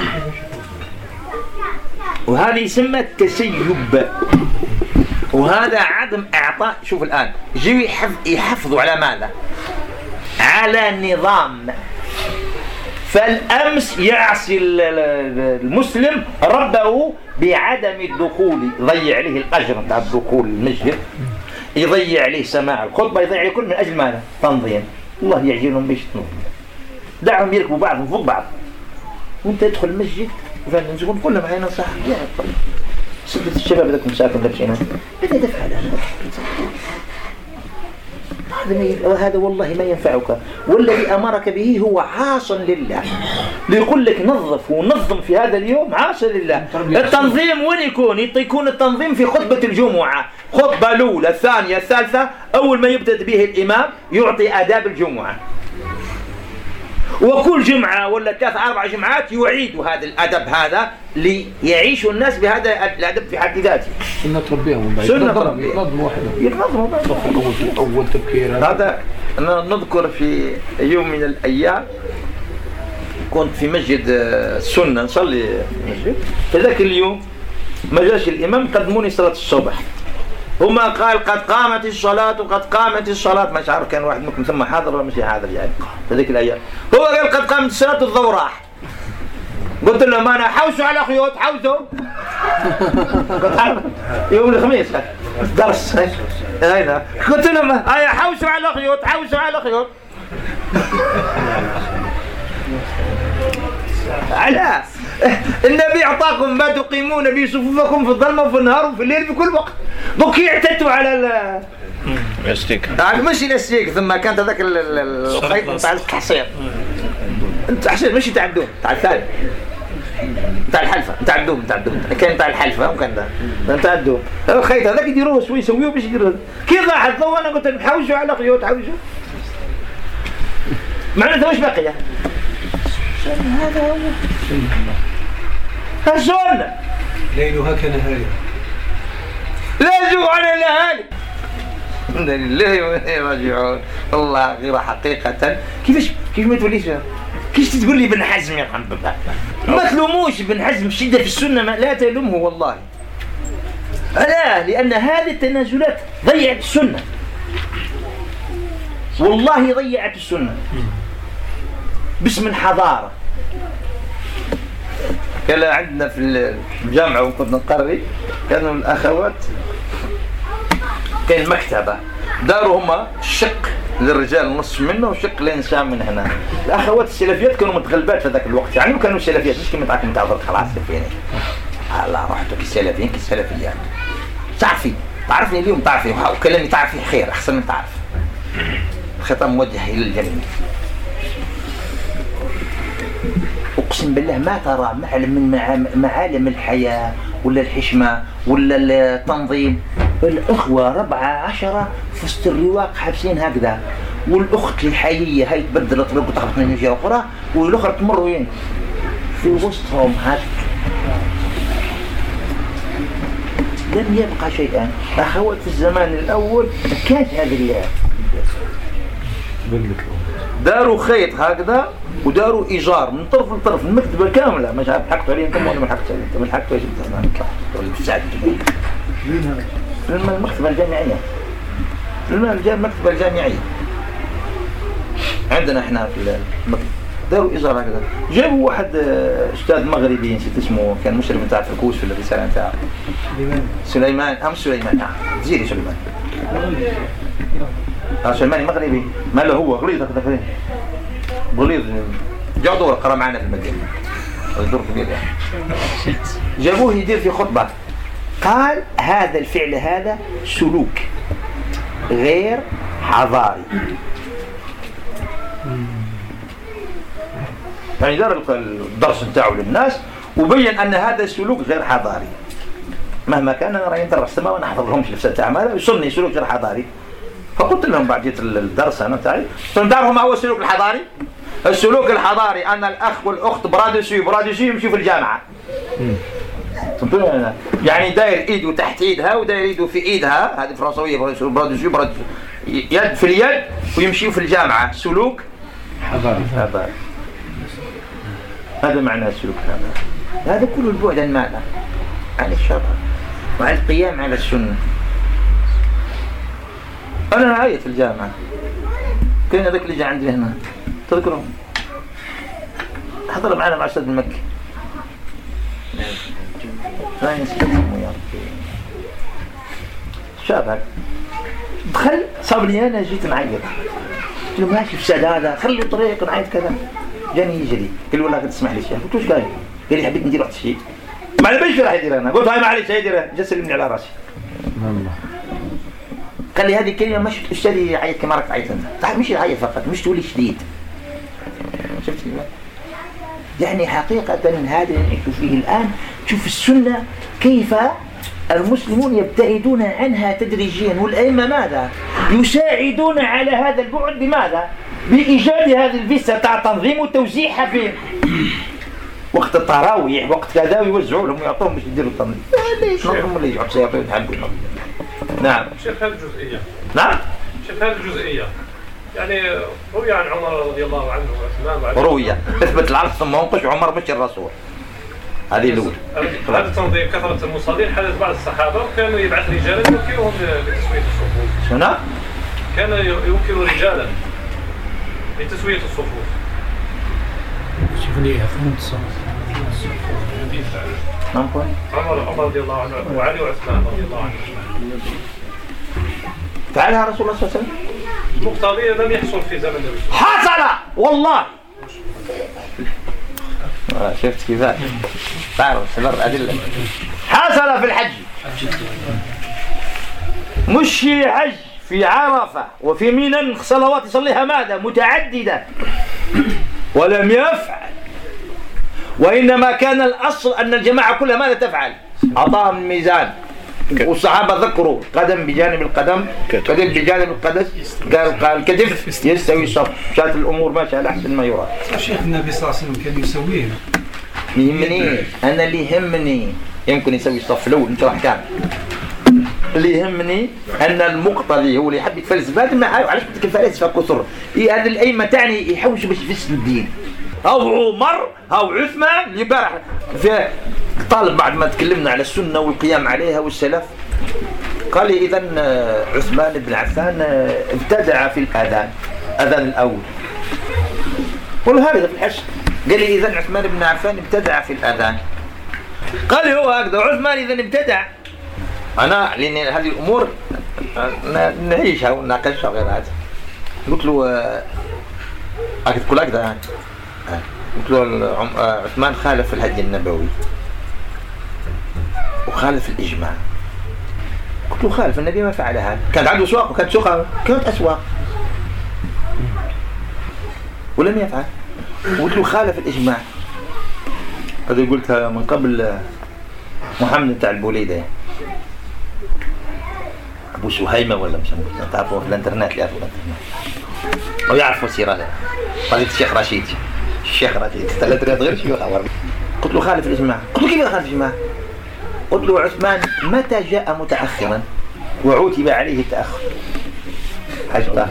وهذا يسمى التسيب، وهذا عدم إعطاء. شوف الآن جيوا يحفظوا على ماذا؟ على نظام. فالأمس يعصي المسلم ربه بعدم الدخول، يضيع عليه الأجر بتاع الدخول المسجد، يضيع عليه سماع الخطبة، يضيع عليه كل من أجل ماذا؟ تنظيم. الله يعجلهم باش تنظيم. دعهم يركبوا بعضهم فوق بعض وانت تدخل المسجد فنقول كل معانا صح يا طيب سدة الشباب ذاك مساكن لابسينها ماذا تفعل هذا والله ما ينفعك، والذي أمرك به هو عاص لله. ليقول لك نظف ونظم في هذا اليوم عاص لله. التنظيم وين يكون التنظيم في خطبة الجمعة، خطبة الأولى الثانية الثالثة، أول ما يبدأ به الإمام يعطي آداب الجمعة، وكل جمعة ولا 3-4 جمعات يعيد هذا الأدب هذا ليعيشوا الناس بهذا الأدب في حد ذاته. سنة تربيهم سنة تربية يتنظموا أول تبكير. هذا أنا نذكر في يوم من الأيام كنت في مسجد السنة نصلي في المسجد. في ذاك اليوم ما جاش الإمام قدموني صلاة الصبح. هما قال قد قامت الصلاة وقد قامت الصلاة. ما عارف كان واحد منكم ثم حاضر ولا مش حاضر يعني في ذيك الأيام. هو قال قد قامت الصلاة الضوء راح. قلت لهم أنا حوسوا على خيوط حوسوا. يوم الخميس درس هنا قلت لهم هيا حوسوا على خيوط حوسوا على خيوط. على النبي أعطاكم ما تقيمون به صفوفكم في الظلمة وفي النهار وفي الليل في كل وقت. دوك اعتدتوا على الاستيك ماشي الاستيك ثم كانت هذاك الخيط نتاع التحصير التحصير ماشي تاع الدوم تاع الثاني نتاع الحلفة نتاع الدوم كان نتاع الحلفة وكان نتاع الدوم. الخيط هذاك يديروه شوي يسويوه باش يديروه كي ضاع الضوء. أنا قلت نحوشوا على خيوط حوشوا معناته واش باقي هذا هو السنة. ليلها كنهارها لا جوع ولا هالك. إنا لله وإنا راجعون. والله غير حقيقة كيف ما توليش كيف تقول لي ابن حزم يا حبيبي ما تلوموش ابن حزم الشدة في السنة لا تلومه والله. ألا لأن هذه التنازلات ضيعت السنة والله ضيعت السنة باسم الحضارة. كان عندنا في الجامعة وكنا نقري كانوا الأخوات كان مكتبة داروا هما شق للرجال نص منه وشق للنساء من هنا. الأخوات السلفيات كانوا متغلبات في ذاك الوقت يعني وكانوا سلفيات مش كما تعرفين تعرف خلاص سلفيين الله رحتوا كسلفيين كسلفيات تعرفني اليوم تعرفي وكلامي تعرفي خير أحسن من تعرف. الخطاب موجه إلى الجميع. أقسم بالله ما ترى معلم من معالم الحياة ولا الحشمة ولا التنظيم. الأخوة 14 في وسط الرواق حابسين هكذا والأخت الحيية هاي تبدل طريق وتخبط من جهة أخرى والأخرى تمر وين في وسطهم هكذا. لم يبقى شيئا. أخوات في الزمان الأول كانت هذه داروا خيط هكذا وداروا إيجار من طرف لطرف المكتبة كاملة. مش عارف حكتوا عليهم كم ولا ما حكتوا عليهم. طب حكتوا عليهم المكتبة الجامعية المكتبة الجامعية عندنا احنا في المكتبة داروا إيجار هكذا. جابوا واحد أستاذ مغربي نسيت اسمه كان مشرف نتاع الكوس في الرسالة نتاعه سليمان جزيري سليمان سلماني مغربي ما له هو غليظ هكذا غليظ جاء دور قرأ معنا في المدينة الدور كبير جابوه يدير في خطبة قال هذا الفعل هذا سلوك غير حضاري. يعني دار الدرس نتاعو للناس وبين أن هذا السلوك غير حضاري مهما كان. أنا رأيي ندرس السماء وأنا أحضر لهمش لفسات أعمال يصني سلوك غير حضاري. فقلت لهم بعد جيت الدرس أنا تاعي تعرفوا ما هو السلوك الحضاري؟ السلوك الحضاري أن الأخ والأخت برادسي يمشي في الجامعة. يعني داير إيده تحت إيدها وداير إيده في إيدها هذه فرنسوية برادسي يد في اليد ويمشي في الجامعة. سلوك حضاري. هذا معنى السلوك الحضاري. هذا كله البعد عن ماذا؟ عن الشرع وعن القيام على السنة. أنا عايت في الجامعة كان ذاك اللي جاء عندي هنا تذكرون حضر معنا مع أستاذ المكي لا نسكتهم يا ربي شابك دخل صابني أنا جيت نعيط قلت له ماشي في هذا خلي طريق نعيط كذا جاني يجري قال لي والله قد تسمح لي شيء قلت وش قال لي حبيت ندير واحد الشيء ما على راح يدير أنا قلت هاي معليش هيدير جا سلمني على راسي قال لي هذه الكلمة مش أستاذي يعيط كما راك تعيط أنت مش يعيط فقط مش تولي شديد شفت يعني حقيقة هذا اللي نحكي فيه الآن. شوف السنة كيف المسلمون يبتعدون عنها تدريجيا والأئمة ماذا يساعدون على هذا البعد بماذا بإيجاد هذه الفيسة تاع تنظيم وتوزيعها في وقت التراويح وقت كذا ويوزعوا لهم ويعطوهم باش يديروا التنظيم. ليش نظموا اللي يقعد سيعطيهم يتحبوا. نعم شيخ هذه الجزئية. نعم شيخ هذه الجزئية يعني روي عن عمر رضي الله عنه وعثمان روية اثبت العرض ثم انقش عمر مش الرسول. هذه الأولى. هذا التنظيم كثرة المصلين حدث بعض الصحابة وكانوا يبعث رجالا يوكلهم لتسوية الصفوف. شنو؟ كان يوكل رجالا لتسوية الصفوف. شوف لي فهمت الصوت. عمر رضي الله عنه وعلي وعثمان رضي الله عنه. فعلها رسول الله صلى الله عليه وسلم؟ مقتضية لم يحصل في زمن النبي. حصل والله. شفت كيف؟ تعرف سبب أدلة. حصل في الحج. مش حج في عرفة وفي منى صلوات يصليها ماذا متعددة ولم يفعل، وإنما كان الأصل أن الجماعة كلها ماذا تفعل؟ أعطاهم الميزان والصحابة ذكروا قدم بجانب القدم كتف بجانب القدم قال الكتف يستوي صف. شات الأمور ماشية على أحسن ما يراد. الشيخ النبي صلى الله عليه وسلم كان يسويه. يهمني أنا اللي يهمني يمكن يسوي الصف الأول أنت راح كان اللي يهمني أن المقتضي هو اللي يحب يتفلسف. هذا ما علاش بدك الفلاسفة كثر. هذه الأئمة تعني يحوش باش يفسد الدين. أو عمر أو عثمان اللي بارح في طالب بعد ما تكلمنا على السنة والقيام عليها والسلف قال لي إذن عثمان بن عفان ابتدع في الأذان أذان الأول. قل هذا في الحج. قال لي إذن عثمان بن عفان ابتدع في الأذان. قال لي هو هكذا عثمان إذن ابتدع. أنا لأن هذه الأمور نعيشها ونناقشها غير هذا. قلت له تقول هكذا يعني. قلت له عثمان خالف الهدي النبوي وخالف الإجماع. قلت له خالف النبي ما فعل هذا. كانت عنده سواق وكانت سوقها كانت أسواق ولم يفعل. قلت له خالف الإجماع. هذا قلتها من قبل محمد تاع البوليدة أبو سهيمة ولا مسمى تعرفوا في الانترنت اللي يعرفوا الانترنت أو يعرفوا السيرة قضية الشيخ رشيد. الشيخ رشيد ثلاثة غير شيوخ. قلت له خالف الإجماع. قلت له كيف خالف الإجماع؟ قلت له عثمان متى جاء متأخرا وعوتب عليه التأخر؟ حجبه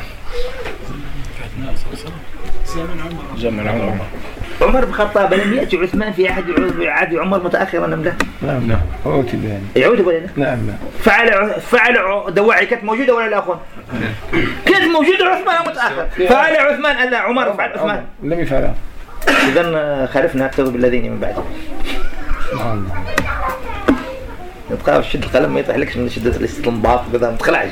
زمن عمر. عمر بن الخطاب لم يأتي عثمان في عهد عمر متأخرا أم لا؟ نعم نعم عوتب يعني. يعوتب ولا لا؟ نعم نعم. فعل دواعي كانت موجودة ولا لا أخوان؟ كانت موجودة عثمان متأخر. فعل عثمان ألا عمر فعل عثمان؟ لم يفعلها. إذن خالفنا أكثر بالذين من بعده. نعم. تبقى شد القلم ما يطيحلكش من شدة الاستنباط وكذا ما تخلعش.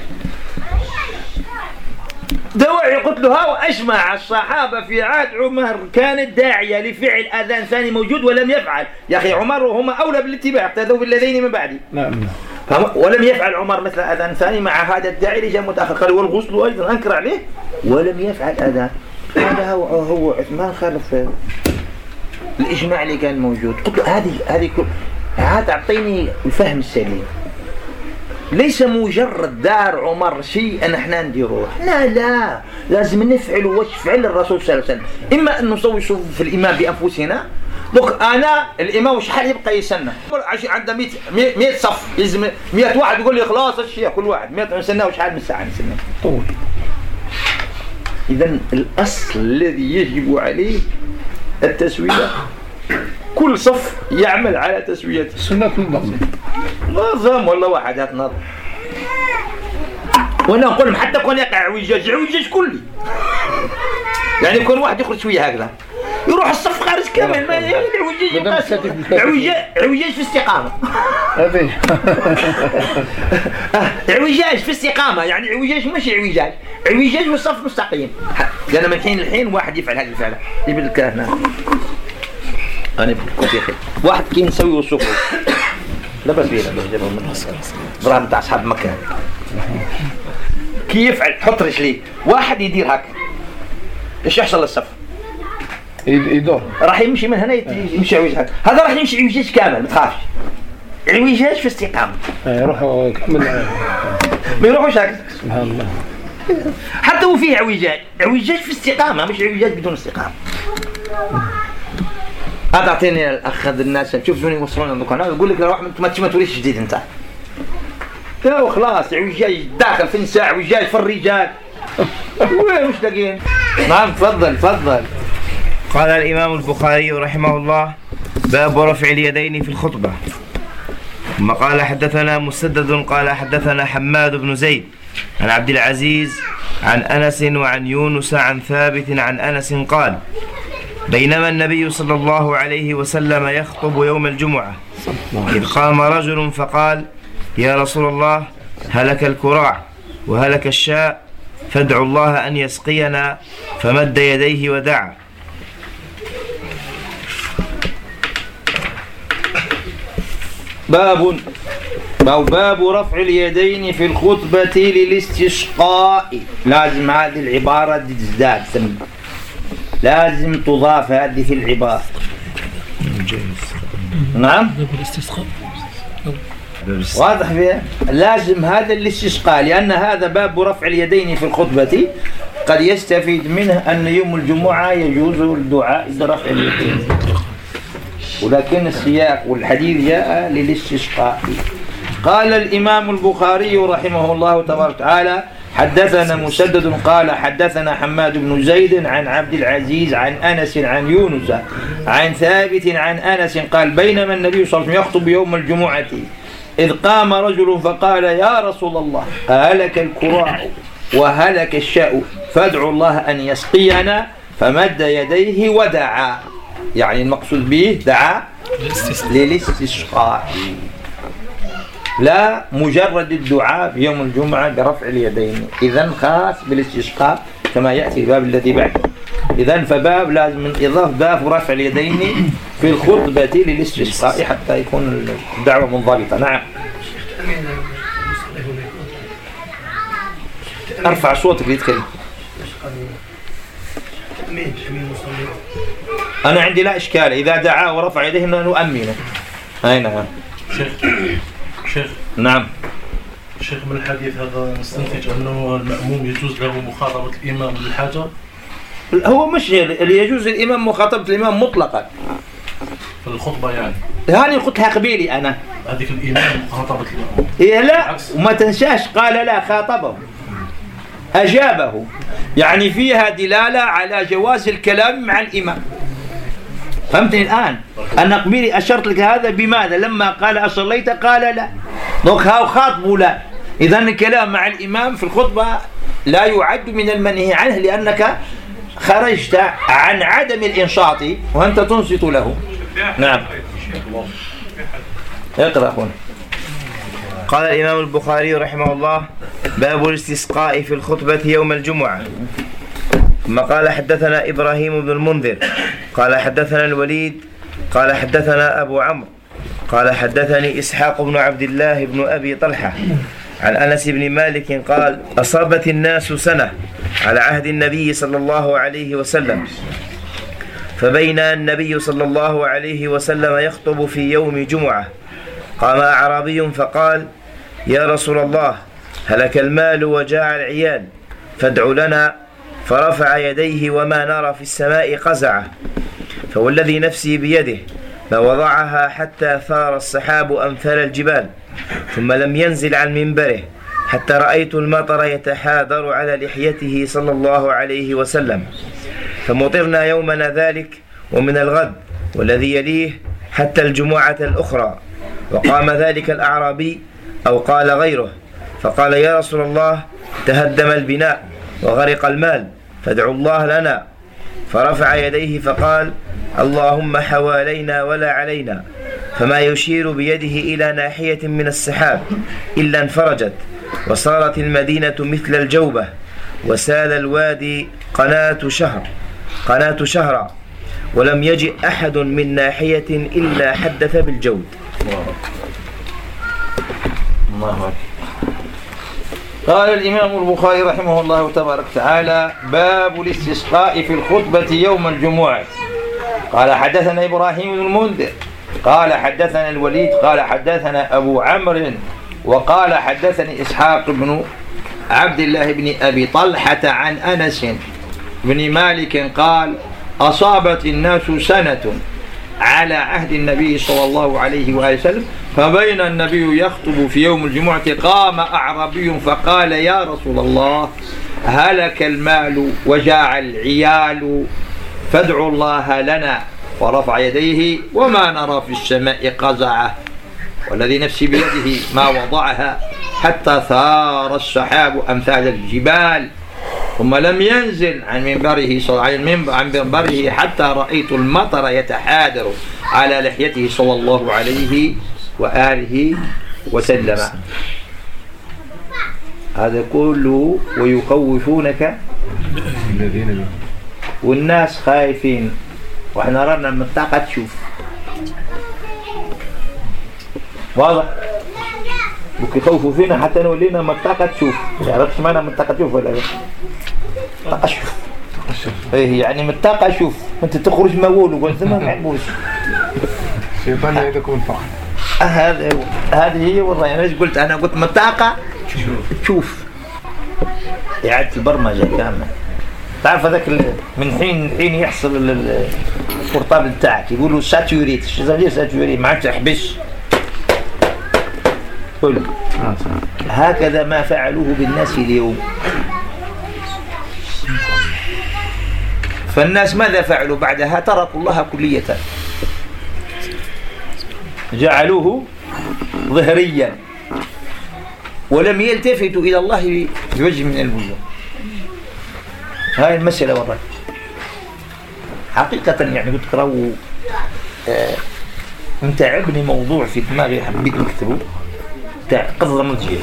دواعي قلت له وأجمع الصحابة في عهد عمر كانت داعية لفعل أذان ثاني موجود ولم يفعل. يا أخي عمر وهم أولى بالاتباع اقتدوا بالذين من بعدي. نعم. ولم يفعل عمر مثل أذان ثاني مع هذا الداعي اللي جاء متأخر. قال والغسل أيضا أنكر عليه ولم يفعل أذان. هذا هو عثمان خالف الإجماع اللي كان موجود. قلت له هذه هذا أعطيني الفهم السليم. ليس مجرد دار عمر شيء أن احنا نديروه. لا لازم نفعل واش فعل الرسول صلى الله عليه وسلم. إما أن نسوي في الإمام بأنفسنا. دوك أنا الإمام شحال يبقى يسنى عنده 100 صف يلزم 100 واحد يقول لي خلاص الشيء كل واحد 100 نسناه وشحال من ساعة نسناه طول. إذن الأصل الذي يجب عليه التسوية. كل صف يعمل على تسويته. سنة كل نظام والله واحد هات نظام. وانا نقول حتى كون يقع عوجاج كلي يعني يكون واحد يخرج شويه هكذا يروح الصف خارج كامل ما عوجاج في استقامه. عوجاج في استقامه يعني عوجاج مش عوجاج والصف مستقيم. لأن من حين لحين واحد يفعل هذه الفعله يبدل لك هنا أنا كنت يا أخي واحد كي نسوي وصفه لا بس بينا بجيبه من برام تاع أصحاب مكة كي يفعل حط رجليه واحد يدير هك إيش يحصل للصف؟ يدور راح يمشي من هنا يمشي عوجاج هذا راح يمشي عوجاج كامل ما تخافش عوجاج في استقامة يروح كامل ما يروحوش هكذا. سبحان الله. حتى وفيه اعوجاج في استقامة، مش اعوجاج بدون استقامة. هذا اعطيني الاخ هذا الناس شوف شنو يوصلون عندكم، هذا يقول لك لو ما توريش جديد انت لا وخلاص. اعوجاج داخل في النساء، اعوجاج في الرجال، وين مش لاقين. نعم تفضل. قال الإمام البخاري رحمه الله: باب رفع اليدين في الخطبة. ثم قال حدثنا مسدد قال حدثنا حماد بن زيد عن عبد العزيز عن أنس وعن يونس عن ثابت عن أنس قال: بينما النبي صلى الله عليه وسلم يخطب يوم الجمعة إذ قام رجل فقال: يا رسول الله، هلك الكراع وهلك الشاء، فادعوا الله أن يسقينا، فمد يديه ودعا. باب رفع اليدين في الخطبة للاستسقاء. لازم هذه العبارة تزداد، لازم تضاف هذه في العبارة. نعم واضح فيها، لازم هذا الاستسقاء، لأن هذا باب رفع اليدين في الخطبة قد يستفيد منه أن يوم الجمعة يجوز الدعاء برفع اليدين، ولكن السياق والحديث جاء للاستسقاء. قال الإمام البخاري رحمه الله تبارك وتعالى: حدثنا مسدد قال حدثنا حماد بن زيد عن عبد العزيز عن أنس عن يونس عن ثابت عن أنس قال: بينما النبي صلى الله عليه وسلم يخطب يوم الجمعة إذ قام رجل فقال: يا رسول الله، هلك الكراع وهلك الشاء، فادعوا الله أن يسقينا، فمد يديه ودعا. يعني المقصود به دعا للاستسقاء، لا مجرد الدعاء في يوم الجمعة برفع اليدين، إذن خاص بالاستسقاء كما يأتي الباب الذي بعده. إذن فباب لازم من إضافة باب رفع اليدين في الخطبة للاستسقاء حتى يكون الدعوة منضبطة. نعم ارفع صوتك ليتكلم. أنا عندي لا إشكال إذا دعا ورفع يديه نؤمنه. أي نعم شيخ. نعم شيخ، من الحديث هذا نستنتج أنه المأموم يجوز له مخاطبة الإمام للحاجة. هو مش اللي يجوز الإمام مخاطبة الإمام مطلقا في الخطبة، يعني هاني قلتها قبيلي أنا هذيك الإمام مخاطبة الإمام. إيه لا، وما تنساش قال لا، خاطبه أجابه، يعني فيها دلالة على جواز الكلام مع الإمام. فهمتني الآن؟ أنا قبيلي أشرت لك هذا بماذا؟ لما قال أصليت قال لا، دوك هاو خاطبوا لا. إذن الكلام مع الإمام في الخطبة لا يعد من المنهي عنه، لأنك خرجت عن عدم الإنشاط وأنت تنصت له. نعم اقرأ أخونا. قال الإمام البخاري رحمه الله: باب الاستسقاء في الخطبة يوم الجمعة. ثم قال حدثنا إبراهيم بن المنذر قال حدثنا الوليد قال حدثنا أبو عمرو قال حدثني إسحاق بن عبد الله بن أبي طلحة عن أنس بن مالك قال: أصابت الناس سنة على عهد النبي صلى الله عليه وسلم، فبين النبي صلى الله عليه وسلم يخطب في يوم جمعة قام أعرابي فقال: يا رسول الله، هلك المال وجاع العيال، فادع لنا. فرفع يديه وما نرى في السماء قزعه، فوالذي نفسي بيده ما وضعها حتى ثار السحاب أمثال الجبال، ثم لم ينزل عن منبره حتى رأيت المطر يتحاذر على لحيته صلى الله عليه وسلم، فمطرنا يومنا ذلك ومن الغد والذي يليه حتى الجمعة الأخرى. وقام ذلك الأعرابي أو قال غيره فقال: يا رسول الله، تهدم البناء وغرق المال، فادعوا الله لنا. فرفع يديه فقال: اللهم حوالينا ولا علينا، فما يشير بيده إلى ناحية من السحاب إلا انفرجت، وصارت المدينة مثل الجوبة، وسال الوادي قناة شهر، ولم يجئ أحد من ناحية إلا حدث بالجود. قال الإمام البخاري رحمه الله تبارك وتعالى: باب الاستسقاء في الخطبة يوم الجمعة. قال حدثنا إبراهيم بن المنذر قال حدثنا الوليد قال حدثنا أبو عمرو وقال حدثني إسحاق بن عبد الله بن أبي طلحة عن أنس بن مالك قال أصابت الناس سنة على عهد النبي صلى الله عليه وآله وسلم فبين النبي يخطب في يوم الجمعة قام أعرابي فقال يا رسول الله هلك المال وجاع العيال فادعوا الله لنا ورفع يديه وما نرى في السماء قزعه والذي نفسي بيده ما وضعها حتى ثار السحاب أمثال الجبال ثم لم ينزل عن منبره حتى رأيت المطر يتحادر على لحيته صلى الله عليه وآله وسلم. هذا كله ويخوفونك والناس خايفين واحنا رانا منطقة تشوف واضح يخوفوا فينا حتى نولينا منطقة تشوف. عرفت معنى منطقة تشوف ولا لا؟ منطقة شوف ايه يعني منطقة شوف انت تخرج مول وقلت ما معبوش شيطان يدكم الفقر. هذه هي والله انا قلت انا قلت منطقة تشوف إعادة البرمجة كاملة. تعرف هذاك من حين يحصل البورتابل تاعك يقولوا ساتوريت. شو زي ساتوريت معناته احبس. قل هكذا ما فعلوه بالناس اليوم. فالناس ماذا فعلوا بعدها؟ تركوا الله كلية جعلوه ظهريا ولم يلتفتوا إلى الله بوجه من الوجوه. هاي المسألة والله حقيقة يعني قلت تقرأوا متعبني موضوع في دماغي حبيت نكتبه تاع قضى مضجية.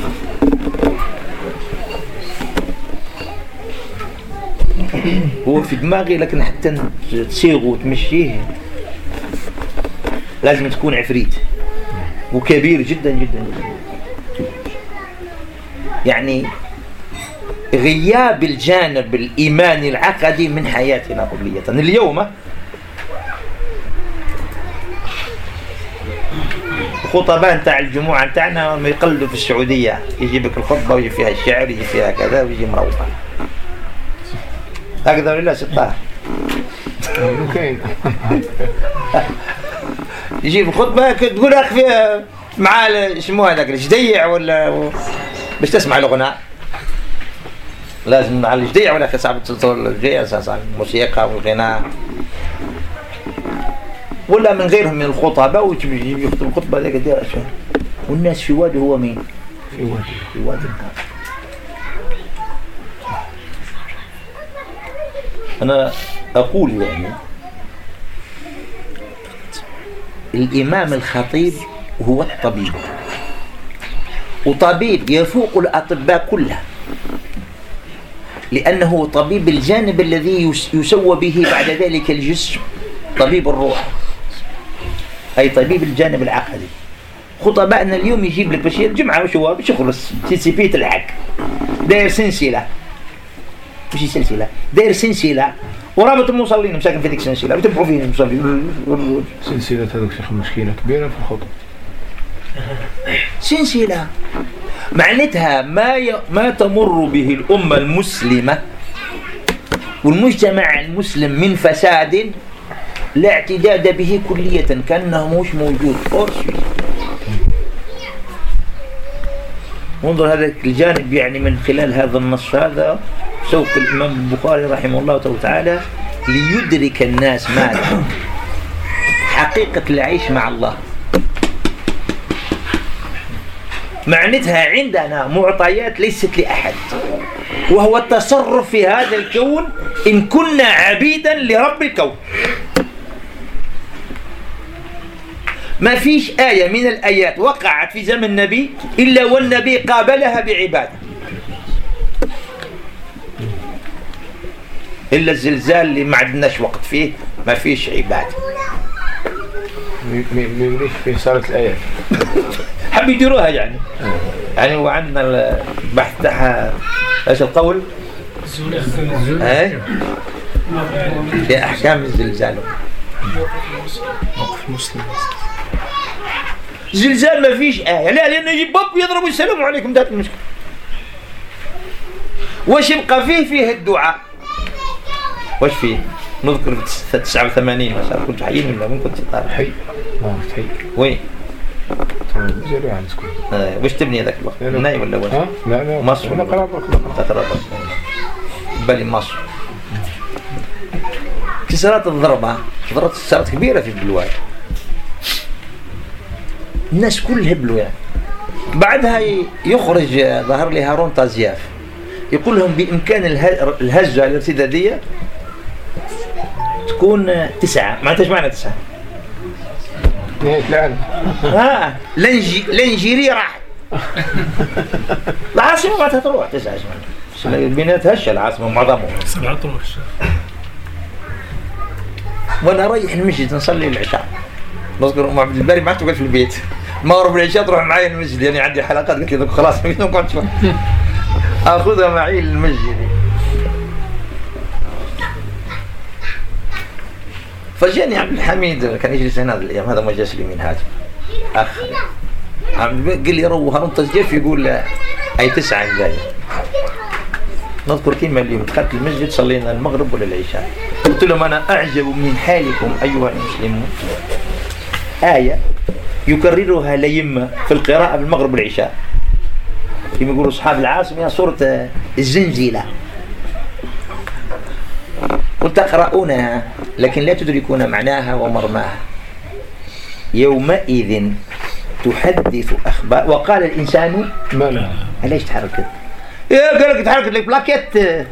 هو في دماغي لكن حتى تصيغه وتمشيه لازم تكون عفريت وكبير جدا جدا جدا. يعني غياب الجانب الإيماني العقدي من حياتنا كلية. اليوم خطباء تاع الجمعة تاعنا ما يقلدوا في السعودية يجيب لك الخطبة ويجي فيها الشعر يجي فيها كذا ويجي مروحة هكذا ولا ستار يجيب الخطبة تقول أخ فيها مع اسمه هذاك الجديع ولا باش تسمع الغناء لازم على الجديع ولا صعب تصور الجديع صعب الموسيقى والغناء ولا من غيرهم من الخطباء ويجي يخطب الخطبة ذاك دير أشياء والناس في وادي. هو مين في وادي أنا أقول يعني الإمام الخطيب هو الطبيب وطبيب يفوق الأطباء كلها لأنه طبيب الجانب الذي يسوى به بعد ذلك الجسم. طبيب الروح أي طبيب الجانب العقلي. خطبائنا اليوم يجيب لك باش الجمعة وش هو باش يخلص سيبيت الحق داير سلسلة مش سلسلة داير سلسلة ورابط المصلين مساكن في ذيك السلسلة ويتبعوا فيه المصلين. سلسلة هذوك شيخ مشكلة كبيرة في الخطب. سلسلة معناتها ما تمر به الأمة المسلمة والمجتمع المسلم من فساد لا اعتداد به كلية كأنه مش موجود. انظر هذا الجانب يعني من خلال هذا النص هذا سوق الإمام البخاري رحمه الله تعالى ليدرك الناس ماذا حقيقة العيش مع الله. معناتها عندنا معطيات ليست لأحد وهو التصرف في هذا الكون إن كنا عبيدا لرب الكون. ما فيش آية من الآيات وقعت في زمن النبي إلا والنبي قابلها بعبادة إلا الزلزال اللي ما عندناش وقت فيه ما فيش عبادة. ميوليش فيه صارت الآيات حب يديروها يعني وعندنا البحث تاعها ايش القول في أحكام الزلزال. زلزال ما فيش آية لا لأنه يجيب باب يضرب السلام عليكم ذات المشكلة. واش يبقى فيه الدعاء. واش فيه؟ نذكر في 89 ما شاء الله كنت حي ولا من كنت طالع؟ حي. حي. وين؟ جري عن سكون. واش تبني هذاك الوقت؟ ناي ولا وين؟ لا مصر. أنا قرابة. بالي مصر. كسرات الضربة، صارت كبيرة في بلوان. الناس كلها هبلوا يعني. بعدها يخرج ظهر لي هارون طازياف يقول لهم بإمكان الهجة الارتدادية تكون 9. معناتها ايش معنى 9؟ نهاية العالم. لنجيري راح. العاصمة معناتها تروح 9 بيناتها هشة العاصمة معظمها. 7 تروح. وانا رايح المسجد نصلي العشاء. نذكر ام عبد الباري ما تقعد في البيت. المغرب العشاء تروح معي المسجد يعني عندي حلقات قلت لي خلاص ما نقعدش اخذها معي للمسجد. فجاني عبد الحميد كان يجلس هنا هذه الايام هذا ما جالس لي من هذا اخ قال لي روح هارون طازياف يقول اي 9 جاي. نذكر كلمة اليوم دخلت المسجد صلينا المغرب ولا العشاء قلت لهم أنا أعجب من حالكم أيها المسلمون آية يكررها ليمة في القراءة بالمغرب والعشاء كما يقولوا أصحاب العاصمة سورة الزنزلة وتقرؤونها لكن لا تدركون معناها ومرماها. يومئذ تحدث أخبار وقال الإنسان ما لا ليش تحرك كده؟ قال لك تحرك لك بلاكيت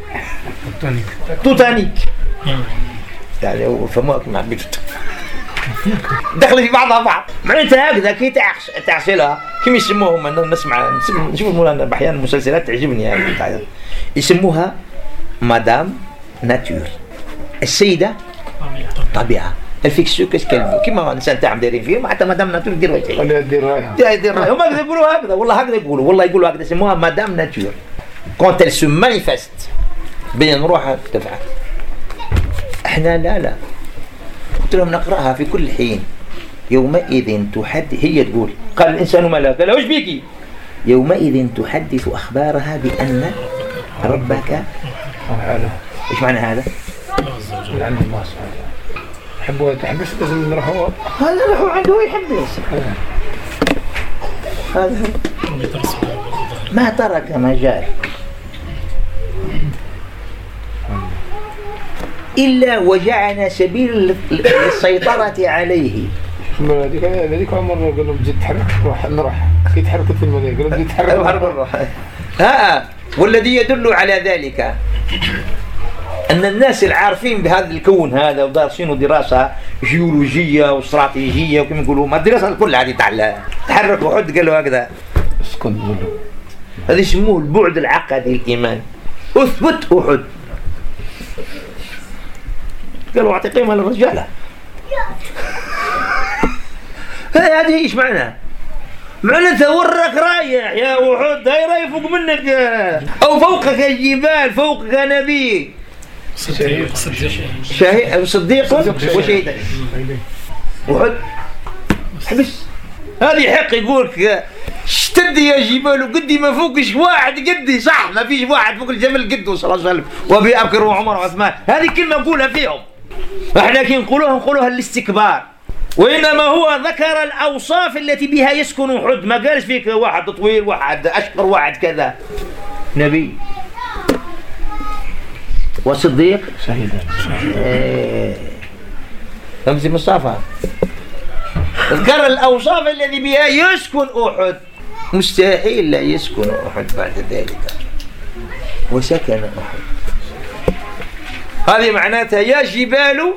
توتانيك يعني فموك مع بيت دخل في بعضها بعض معناتها هكذا كي تعسلها كيف يسموهم انا نسمع نشوف مولانا احيانا المسلسلات تعجبني يعني يسموها مدام ناتور السيده طبيعه الفيكسيو كيما الانسان تاعهم دايرين فيه معناتها مدام ناتور دير وجهها دير رايها هما يقولوا هكذا والله هكذا يقولوا هكذا يسموها مدام ناتور quand elle se manifeste بين نروحها تفعل. احنا لا قلت لهم نقراها في كل حين. يومئذ تحدث هي تقول قال الانسان ما لا قال وش بيكي يومئذ تحدث اخبارها بان ربك ايش معنى هذا؟ عندي ماس يحبوا تحبس لازم نروحوا هذا هو عنده يحبس هذا ما ترك مجال إلا وجعنا سبيل للسيطرة عليه. هذيك عمر قال لهم جيت تحرك نروح كي تحركت في المدينة قال لهم جيت تحرك نروح. والذي يدل على ذلك أن الناس العارفين بهذا الكون هذا ودارسينه دراسة جيولوجية واستراتيجية وكما يقولوا ما الدراسة الكل هذه تحرك وحد قال له هكذا اسكن هذا يسموه البعد العقدي الإيمان. أثبت أحد قالوا أعطي قيمة للرجالة هذه إيش معناها؟ معناتها ورك رايح يا أحد هاي راي فوق منك أو فوقك الجبال فوقك نبي صديق وشهيد أحد حبس هذه حق يقولك اشتد يا جبال وقدي ما فوقش واحد قدي صح ما فيش واحد فوق الجبل قده صلى الله عليه وسلم وابي بكر وعمر وعثمان هذه كلمة نقولها فيهم احنا كي نقولها الاستكبار وإنما هو ذكر الأوصاف التي بها يسكن أحد ما قالش فيك واحد طويل واحد أشقر واحد كذا نبي وصديق شهيدا تمسي مصطفى ذكر الأوصاف التي بها يسكن أحد مستحيل لا يسكن أحد بعد ذلك وسكن أحد هذه معناتها يا جبال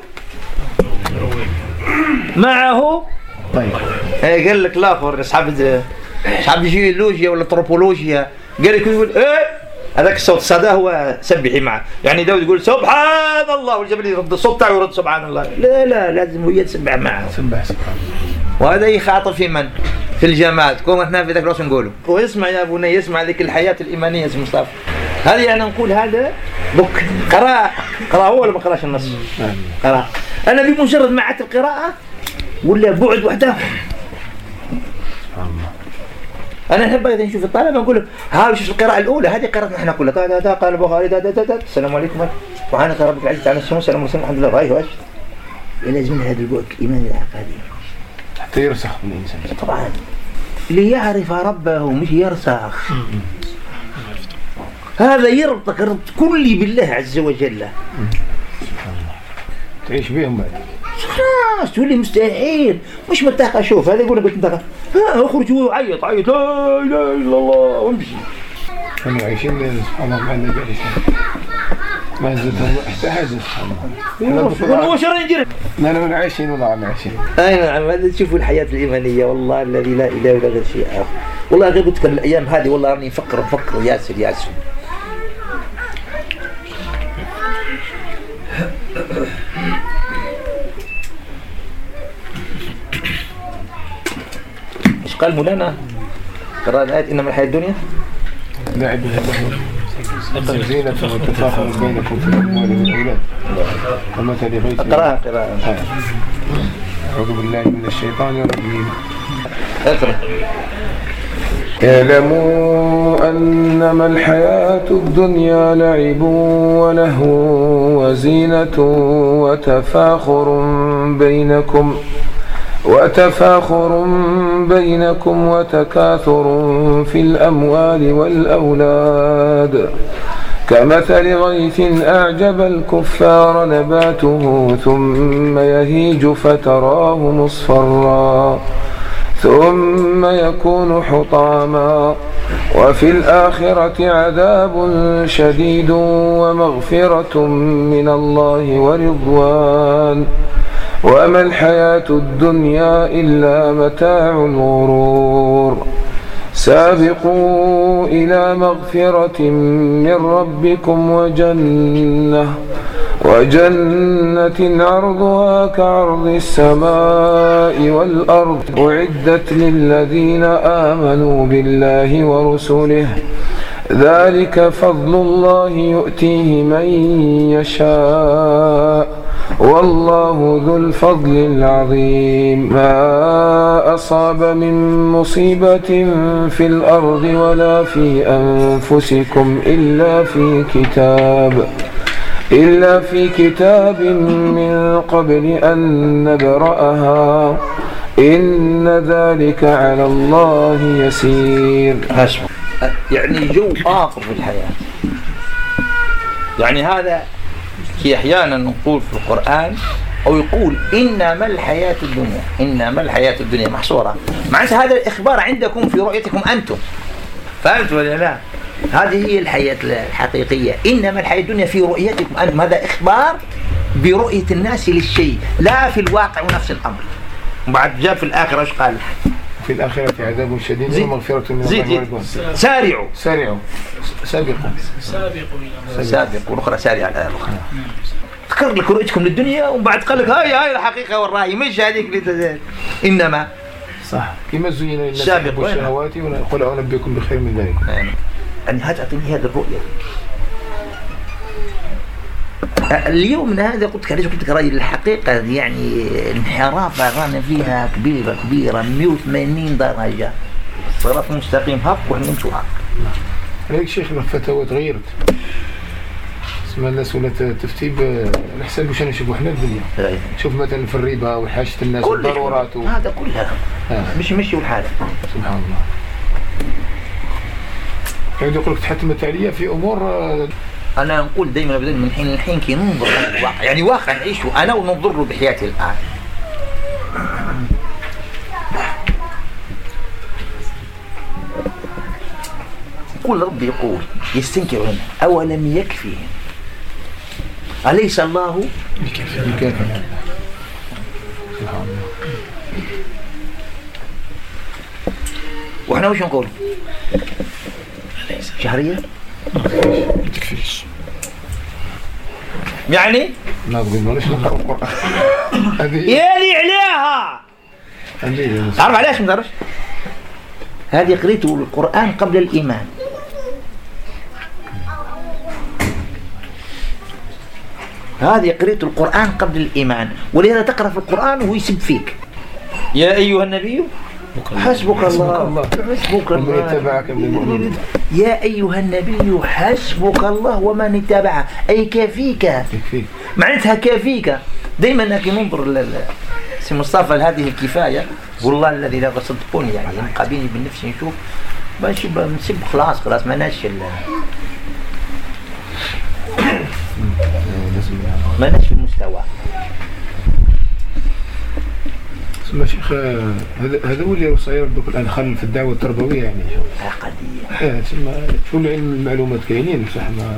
معه طيب قال لك الآخر أصحاب الجيولوجيا ولا الأنثروبولوجيا قال لك يقول هذاك الصوت الصدى هو سبحي معه يعني داود يقول سبحان الله والجبل يرد الصوت تاعه يرد سبحان الله لا لازم هي تسبح معه سبح سبحان وهذا يخاطب في من؟ في الجماعات كون احنا في ذاك الوقت نقولوا واسمع يا بني اسمع ذيك الحياة الإيمانية يا مصطفى هذه أنا نقول هذا بك قراء هو ولا ما قراش النص قراء أنا بمجرد ما عدت القراءة ولا بعد وحده أنا نحب أيضا نشوف الطلبة نقول له ها شوف القراءة الأولى هذه قراءتنا إحنا كلها تا قال البخاري السلام عليكم وعنا ربك العزيز على السلام السلام عليكم الحمد لله غاية واش لازم هذا البعد الإيماني العقدي حتى يرسخ الإنسان طبعا ليعرف ربه مش يرسخ. هذا يربطك ربط كلي بالله عز وجل. تعيش بهم بعد خلاص تولي مستحيل مش متاقى. شوف هذا يقول لك متاقى ها اخرج وعيط عيط لا اله الا الله وامشي. كانوا عايشين سبحان الله مع النبي عليه الصلاه ما زدهم حتى حاجه سبحان الله. هو شر يجري لا لا عايشين والله عايشين. اي نعم هذا تشوفوا الحياه الايمانيه والله الذي لا اله الا غير شيء اخر. والله غير قلت لك الايام هذه والله راني نفكر ياسر. ايش قال مولانا؟ قرأنا آية إنما الحياة الدنيا لعب زينة وتفاخر بينكم في الأموال والأولاد ومثل غيث. قراءة أعوذ بالله من الشيطان الرجيم. اقرأ. اعلموا أنما الحياة الدنيا لعب ولهو وزينة وتفاخر بينكم وتكاثر في الأموال والأولاد كمثل غيث أعجب الكفار نباته ثم يهيج فتراه مصفرا ثم يكون حطاما وفي الآخرة عذاب شديد ومغفرة من الله ورضوان وما الحياة الدنيا إلا متاع الغرور. سابقوا إلى مغفرة من ربكم وجنة عرضها كعرض السماء والأرض أعدت للذين آمنوا بالله ورسله ذلك فضل الله يؤتيه من يشاء والله ذو الفضل العظيم. ما أصاب من مصيبة في الأرض ولا في أنفسكم إلا في كتاب من قبل أن نبرأها إن ذلك على الله يسير. يعني جو آخر في الحياة. يعني هذا أحيانا نقول في القرآن أو يقول إنما الحياة الدنيا محصورة. معناتها هذا الإخبار عندكم في رؤيتكم أنتم. فهمت ولا لا؟ هذه هي الحياة الحقيقية. إنما الحياة الدنيا في رؤيتكم أنتم. هذا إخبار برؤية الناس للشيء لا في الواقع ونفس الأمر. وبعد جاء في الآخرة إيش قال؟ في الآخرة عذاب شديد ومغفرة من الله ورضوان. سارعوا سابقوا الأخرى سارعوا الآية الأخرى. ذكر لك رؤيتكم للدنيا وبعد قال لك هاي الحقيقة والرأي مش هذيك اللي تزال. إنما صح كما زين للناس الشهوات وقل أنبئكم بخير من ذلك. يعني هتعطيني هذه الرؤية. اليوم هذا قلت لك رأي الحقيقة يعني انحراف رانا فيها كبيرة 180 درجة. صراط مستقيم هاك وإحنا نمشوا هاك. عليك شيخ الفتاوى تغيرت. اسمها الناس ولا تفتي بالحساب واش نشوفوا احنا الدنيا. شوف مثلا في الربا وحاجة الناس والضرورات هذا كلها مش يمشي الحال. سبحان الله. يعني يقول لك تحتمت عليا في امور. انا نقول دائما من حين لحين كي ننظر للواقع يعني واقع نعيشه انا وننظر له بحياتي الان. يقول ربي يقول يستنكرون أولم يكفيهم أليس الله بكافٍ. وإحنا وش نقول شهرية تكفيش يعني نقولش نقرأ القرآن يالي عليها تعرف علاش ما تعرفش هذه قريته القرآن قبل الإيمان. هذه قريت القرآن قبل الإيمان ولهذا تقرأ في القرآن وهو يسب فيك. يا أيها النبي حسبك الله حسبك ومن الله اتبعك من المؤمنين. يا أيها النبي حسبك الله ومن اتبعه، أي كافيك. يكفيك. معناتها كافيك. دائما كي ننظر سي مصطفى لهذه الكفاية، والله الذي لا تصدقوني يعني يبقى بيني وبين نفسي نشوف باش نسب خلاص ما ناش في المستوى. اسمع شيخ، هذا هو اللي صاير دوك الان خل في الدعوه التربويه يعني. قضيه تسمى شو العلم المعلومات كاينين بصح ما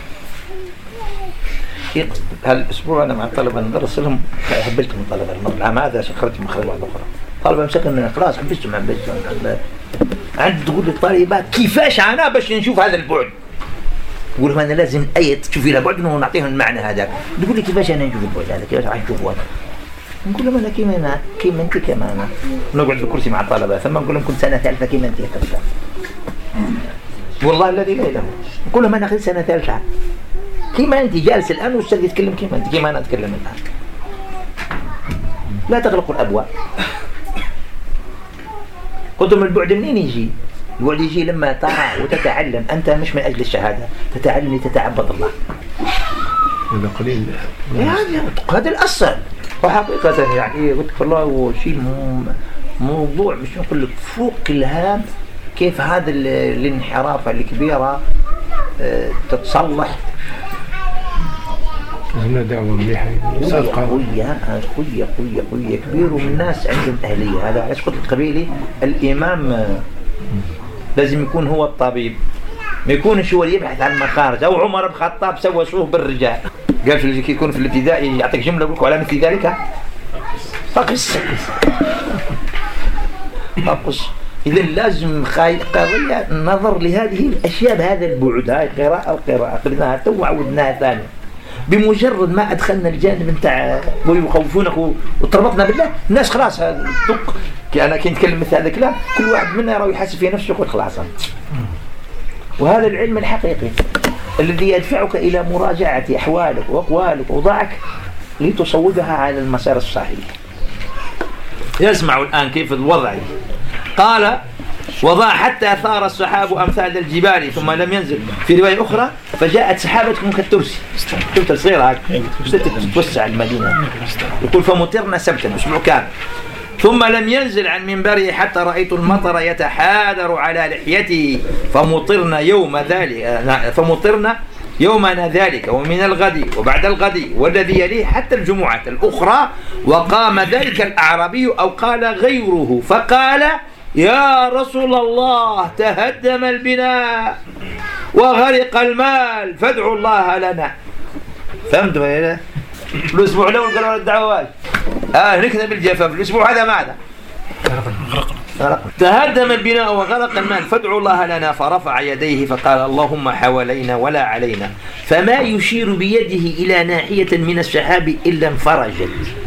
هالاسبوع انا مع الطلبه ندرس لهم، هبلت من الطلبه العام هذا خرجت مخرج واحده اخرى، طلبه مسكن خلاص حبستهم عند تقول للطالبات كيفاش انا باش نشوف هذا البعد، نقول لهم انا لازم ايه تشوفي لها بعد ونعطيهم المعنى هذاك، تقول لي كيفاش انا نشوف البعد هذا كيفاش راح نشوفه انا، نقول لهم انا كيما انت كما انا، نقعد في الكرسي مع الطلبه ثم نقول لهم كنت سنه ثالثه كيما انت كذا، والله الذي لا اله، نقول لهم انا غير سنه ثالثه كيما انت جالس الان والاستاذ يتكلم كيما انت كيما انا اتكلم الان، لا تغلقوا الابواب. قلت لهم البعد منين يجي؟ البعد يجي لما ترى وتتعلم، انت مش من اجل الشهاده، تتعلم لتتعبد الله. هذا قليل هذا الاصل. وحقيقه يعني قلت والله هو شيء موضوع مش نقول لك فوق الهام، كيف هذا الانحراف الكبيره تتصلح. هنا دعوة مليحة صادقة قوية كبير، ومن الناس عندهم أهلية. هذا علاش قلت قبيلي الإمام لازم يكون هو الطبيب، ما يكونش هو اللي يبحث عن المخارج. أو عمر بن الخطاب سوى شوف بالرجال، قال في كي يكون في الابتدائي يعطيك جملة يقول على مثل ذلك فقس. إذا لازم قضية النظر لهذه الأشياء بهذا البعد. هاي القراءة قلناها تو وعودناها ثاني. بمجرد ما أدخلنا الجانب نتاع ويخوفونك وتربطنا بالله، الناس خلاص دق. أنا كي نتكلم مثل هذا الكلام كل واحد منا يرى يحاسب في نفسه يقول خلاص. وهذا العلم الحقيقي الذي يدفعك إلى مراجعة أحوالك وأقوالك ووضعك لتصوبها على المسار الصحيح. يسمعوا الآن كيف الوضع. قال وضع حتى ثار السحاب أمثال الجبال ثم لم ينزل. في رواية أخرى فجاءت سحابة كالترسي، شفت الصغيرة هكذا تتوسع المدينة. يقول فمطرنا سبتا أسبوع كامل ثم لم ينزل عن منبره حتى رأيت المطر يتحادر على لحيته فمطرنا يومنا ذلك ومن الغد وبعد الغد والذي يليه حتى الجمعة الأخرى. وقام ذلك الأعرابي أو قال غيره فقال يا رسول الله تهدم البناء وغرق المال فادعوا الله لنا. فهمت ولا؟ الأسبوع الأول قالوا الدعوات نكتب بالجفاف. الأسبوع هذا ماذا؟ تهدم البناء وغرق المال فادعوا الله لنا. فرفع يديه فقال اللهم حوالينا ولا علينا. فما يشير بيده إلى ناحية من السحاب إلا انفرجت.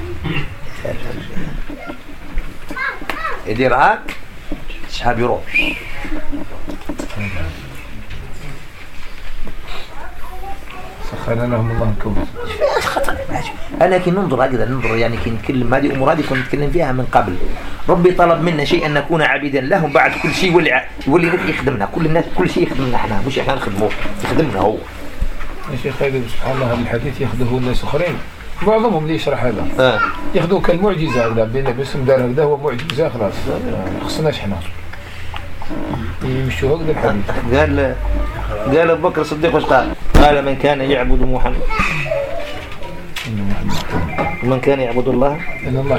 يدير هاك السحاب يروح. سخر لهم الله الكون. أنا كي ننظر يعني كي نتكلم هذه أمور هذه كنت نتكلم فيها من قبل. ربي طلب منا شيء أن نكون عبيدا لهم، بعد كل شيء يولي يخدمنا. كل الناس كل شيء يخدمنا احنا، مش احنا نخدموه، يخدمنا هو. يا شيخ هذا سبحان الله هذا الحديث ياخذه الناس آخرين بعضهم اللي يشرح هذا ياخذوه كالمعجزة. هذا باسم دار هذا هو معجزة خلاص ما خصناش احنا يمشوا هكذا الحديث. قال أبو بكر الصديق وش قال من كان يعبد محمد ومن كان يعبد الله إن الله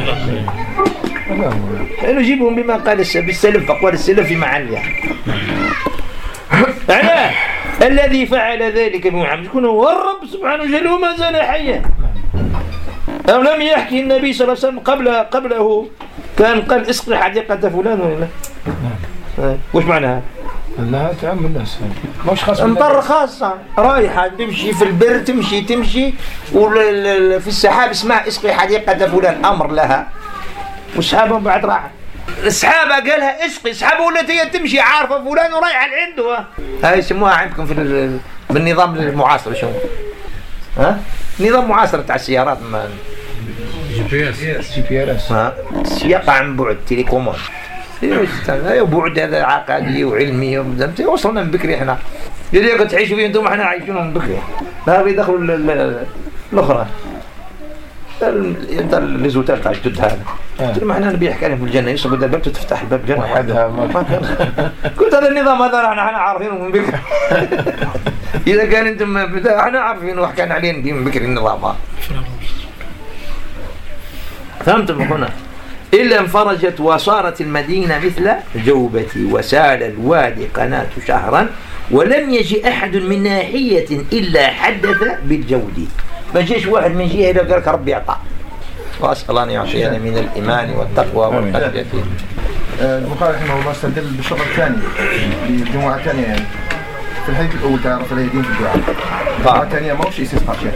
حلو. جيبهم بما قال بالسلف، فقال السلف في معانيها. يعني الذي فعل ذلك بمحمد يكون هو الرب سبحانه وتعالى وما زال حيا. أو لم يحكي النبي صلى الله عليه وسلم قبله كان قال اسقي حديقة فلان ولا وش معناها؟ انها تعم الناس مش خاصه مطر خاصه رايحه تمشي في البر تمشي وفي السحاب اسمها اسقي حديقة فلان امر لها والسحابه بعد راحت. السحابه قالها اسقي سحابه ولات هي تمشي عارفه فلان ورايحه لعنده. هاي يسموها عندكم في بالنظام المعاصر شو نظام معاصر تاع السيارات GPS السياقه عن بعد تيليكومون بعد هذا عقدي وعلمي وصلنا من بكري احنا اللي تعيشوا فيه انتم احنا عايشين من بكري لا يدخلوا الاخرى انت الريزولتات تاع الجد هذا قلت لهم احنا نبي حكايه في الجنه يصبوا الباب تفتح الباب الجنه وحدها قلت هذا النظام هذا احنا عارفينه من بكري اذا كان انتم احنا عارفينه وحكينا عليه من بكري النظام هذا فهمتم هنا إلا انفرجت وصارت المدينة مثل جوبتي وسال الوادي قناة شهرا ولم يجي أحد من ناحية إلا حدث بالجود ما جيش واحد من جهة إلا قال ربي يعطى وأسأل أن يعطينا من الإيمان والتقوى والخشية. البخاري رحمه الله استدل بالشرط الثاني للجمعة الثانية يعني في الحديث الأول تعرف اليدين في الدعاء الجمعة الثانية ما هوش استسقاء شيء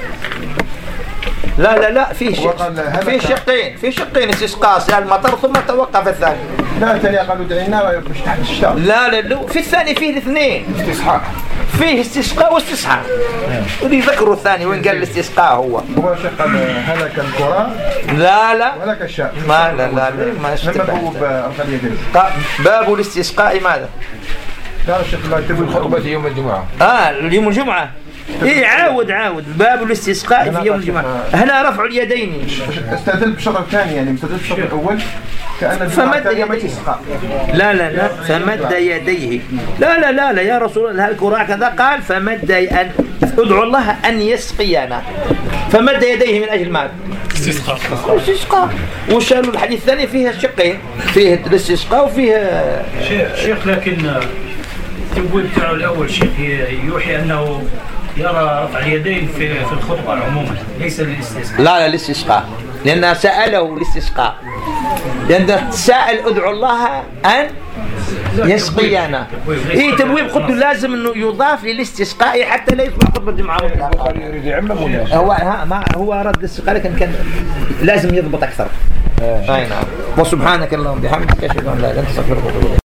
لا في شقين استسقاء سال المطر ثم توقف الثاني. لا الثاني قالوا دعينا باش تحت الشتاء. لا في الثاني فيه الاثنين استصحاء فيه استسقاء واستصحاء ودي ذكروا الثاني وين قال الاستسقاء هو شق هلك القرى لا ولك الشاء ما اشتبه باب الاستسقاء ماذا؟ لا الشيخ الله يكتب الخطبة يوم الجمعة يوم الجمعة إيه عاود باب الاستسقاء في يوم الجمعة هنا رفع اليدين استدل بالشرط الثاني يعني استدل بالشرط الأول كأن فمد يديه لا فمد يديه لا يا رسول الله الكراع كذا قال فمد أن ادعو الله أن يسقينا فمد يديه من أجل ماذا؟ استسقاء وشالوا الحديث الثاني فيها الشقين فيه الاستسقاء وفيه شيخ لكن التبويب تاعه الأول شيخ يوحي أنه يرى رفع اليدين في الخطبة عموما ليس للاستسقاء. لا الاستسقاء لأن سأله الاستسقاء لأن سأل ادعو الله أن يسقينا تبويب قلت لازم أنه يضاف للاستسقاء حتى لا يصبح خطبة الجمعة مطلقة. يريد يعمل هو رد الاستسقاء لكن كان لازم يضبط أكثر. نعم وسبحانك اللهم بحمدك أشهد أن لا إله إلا أنت أستغفرك.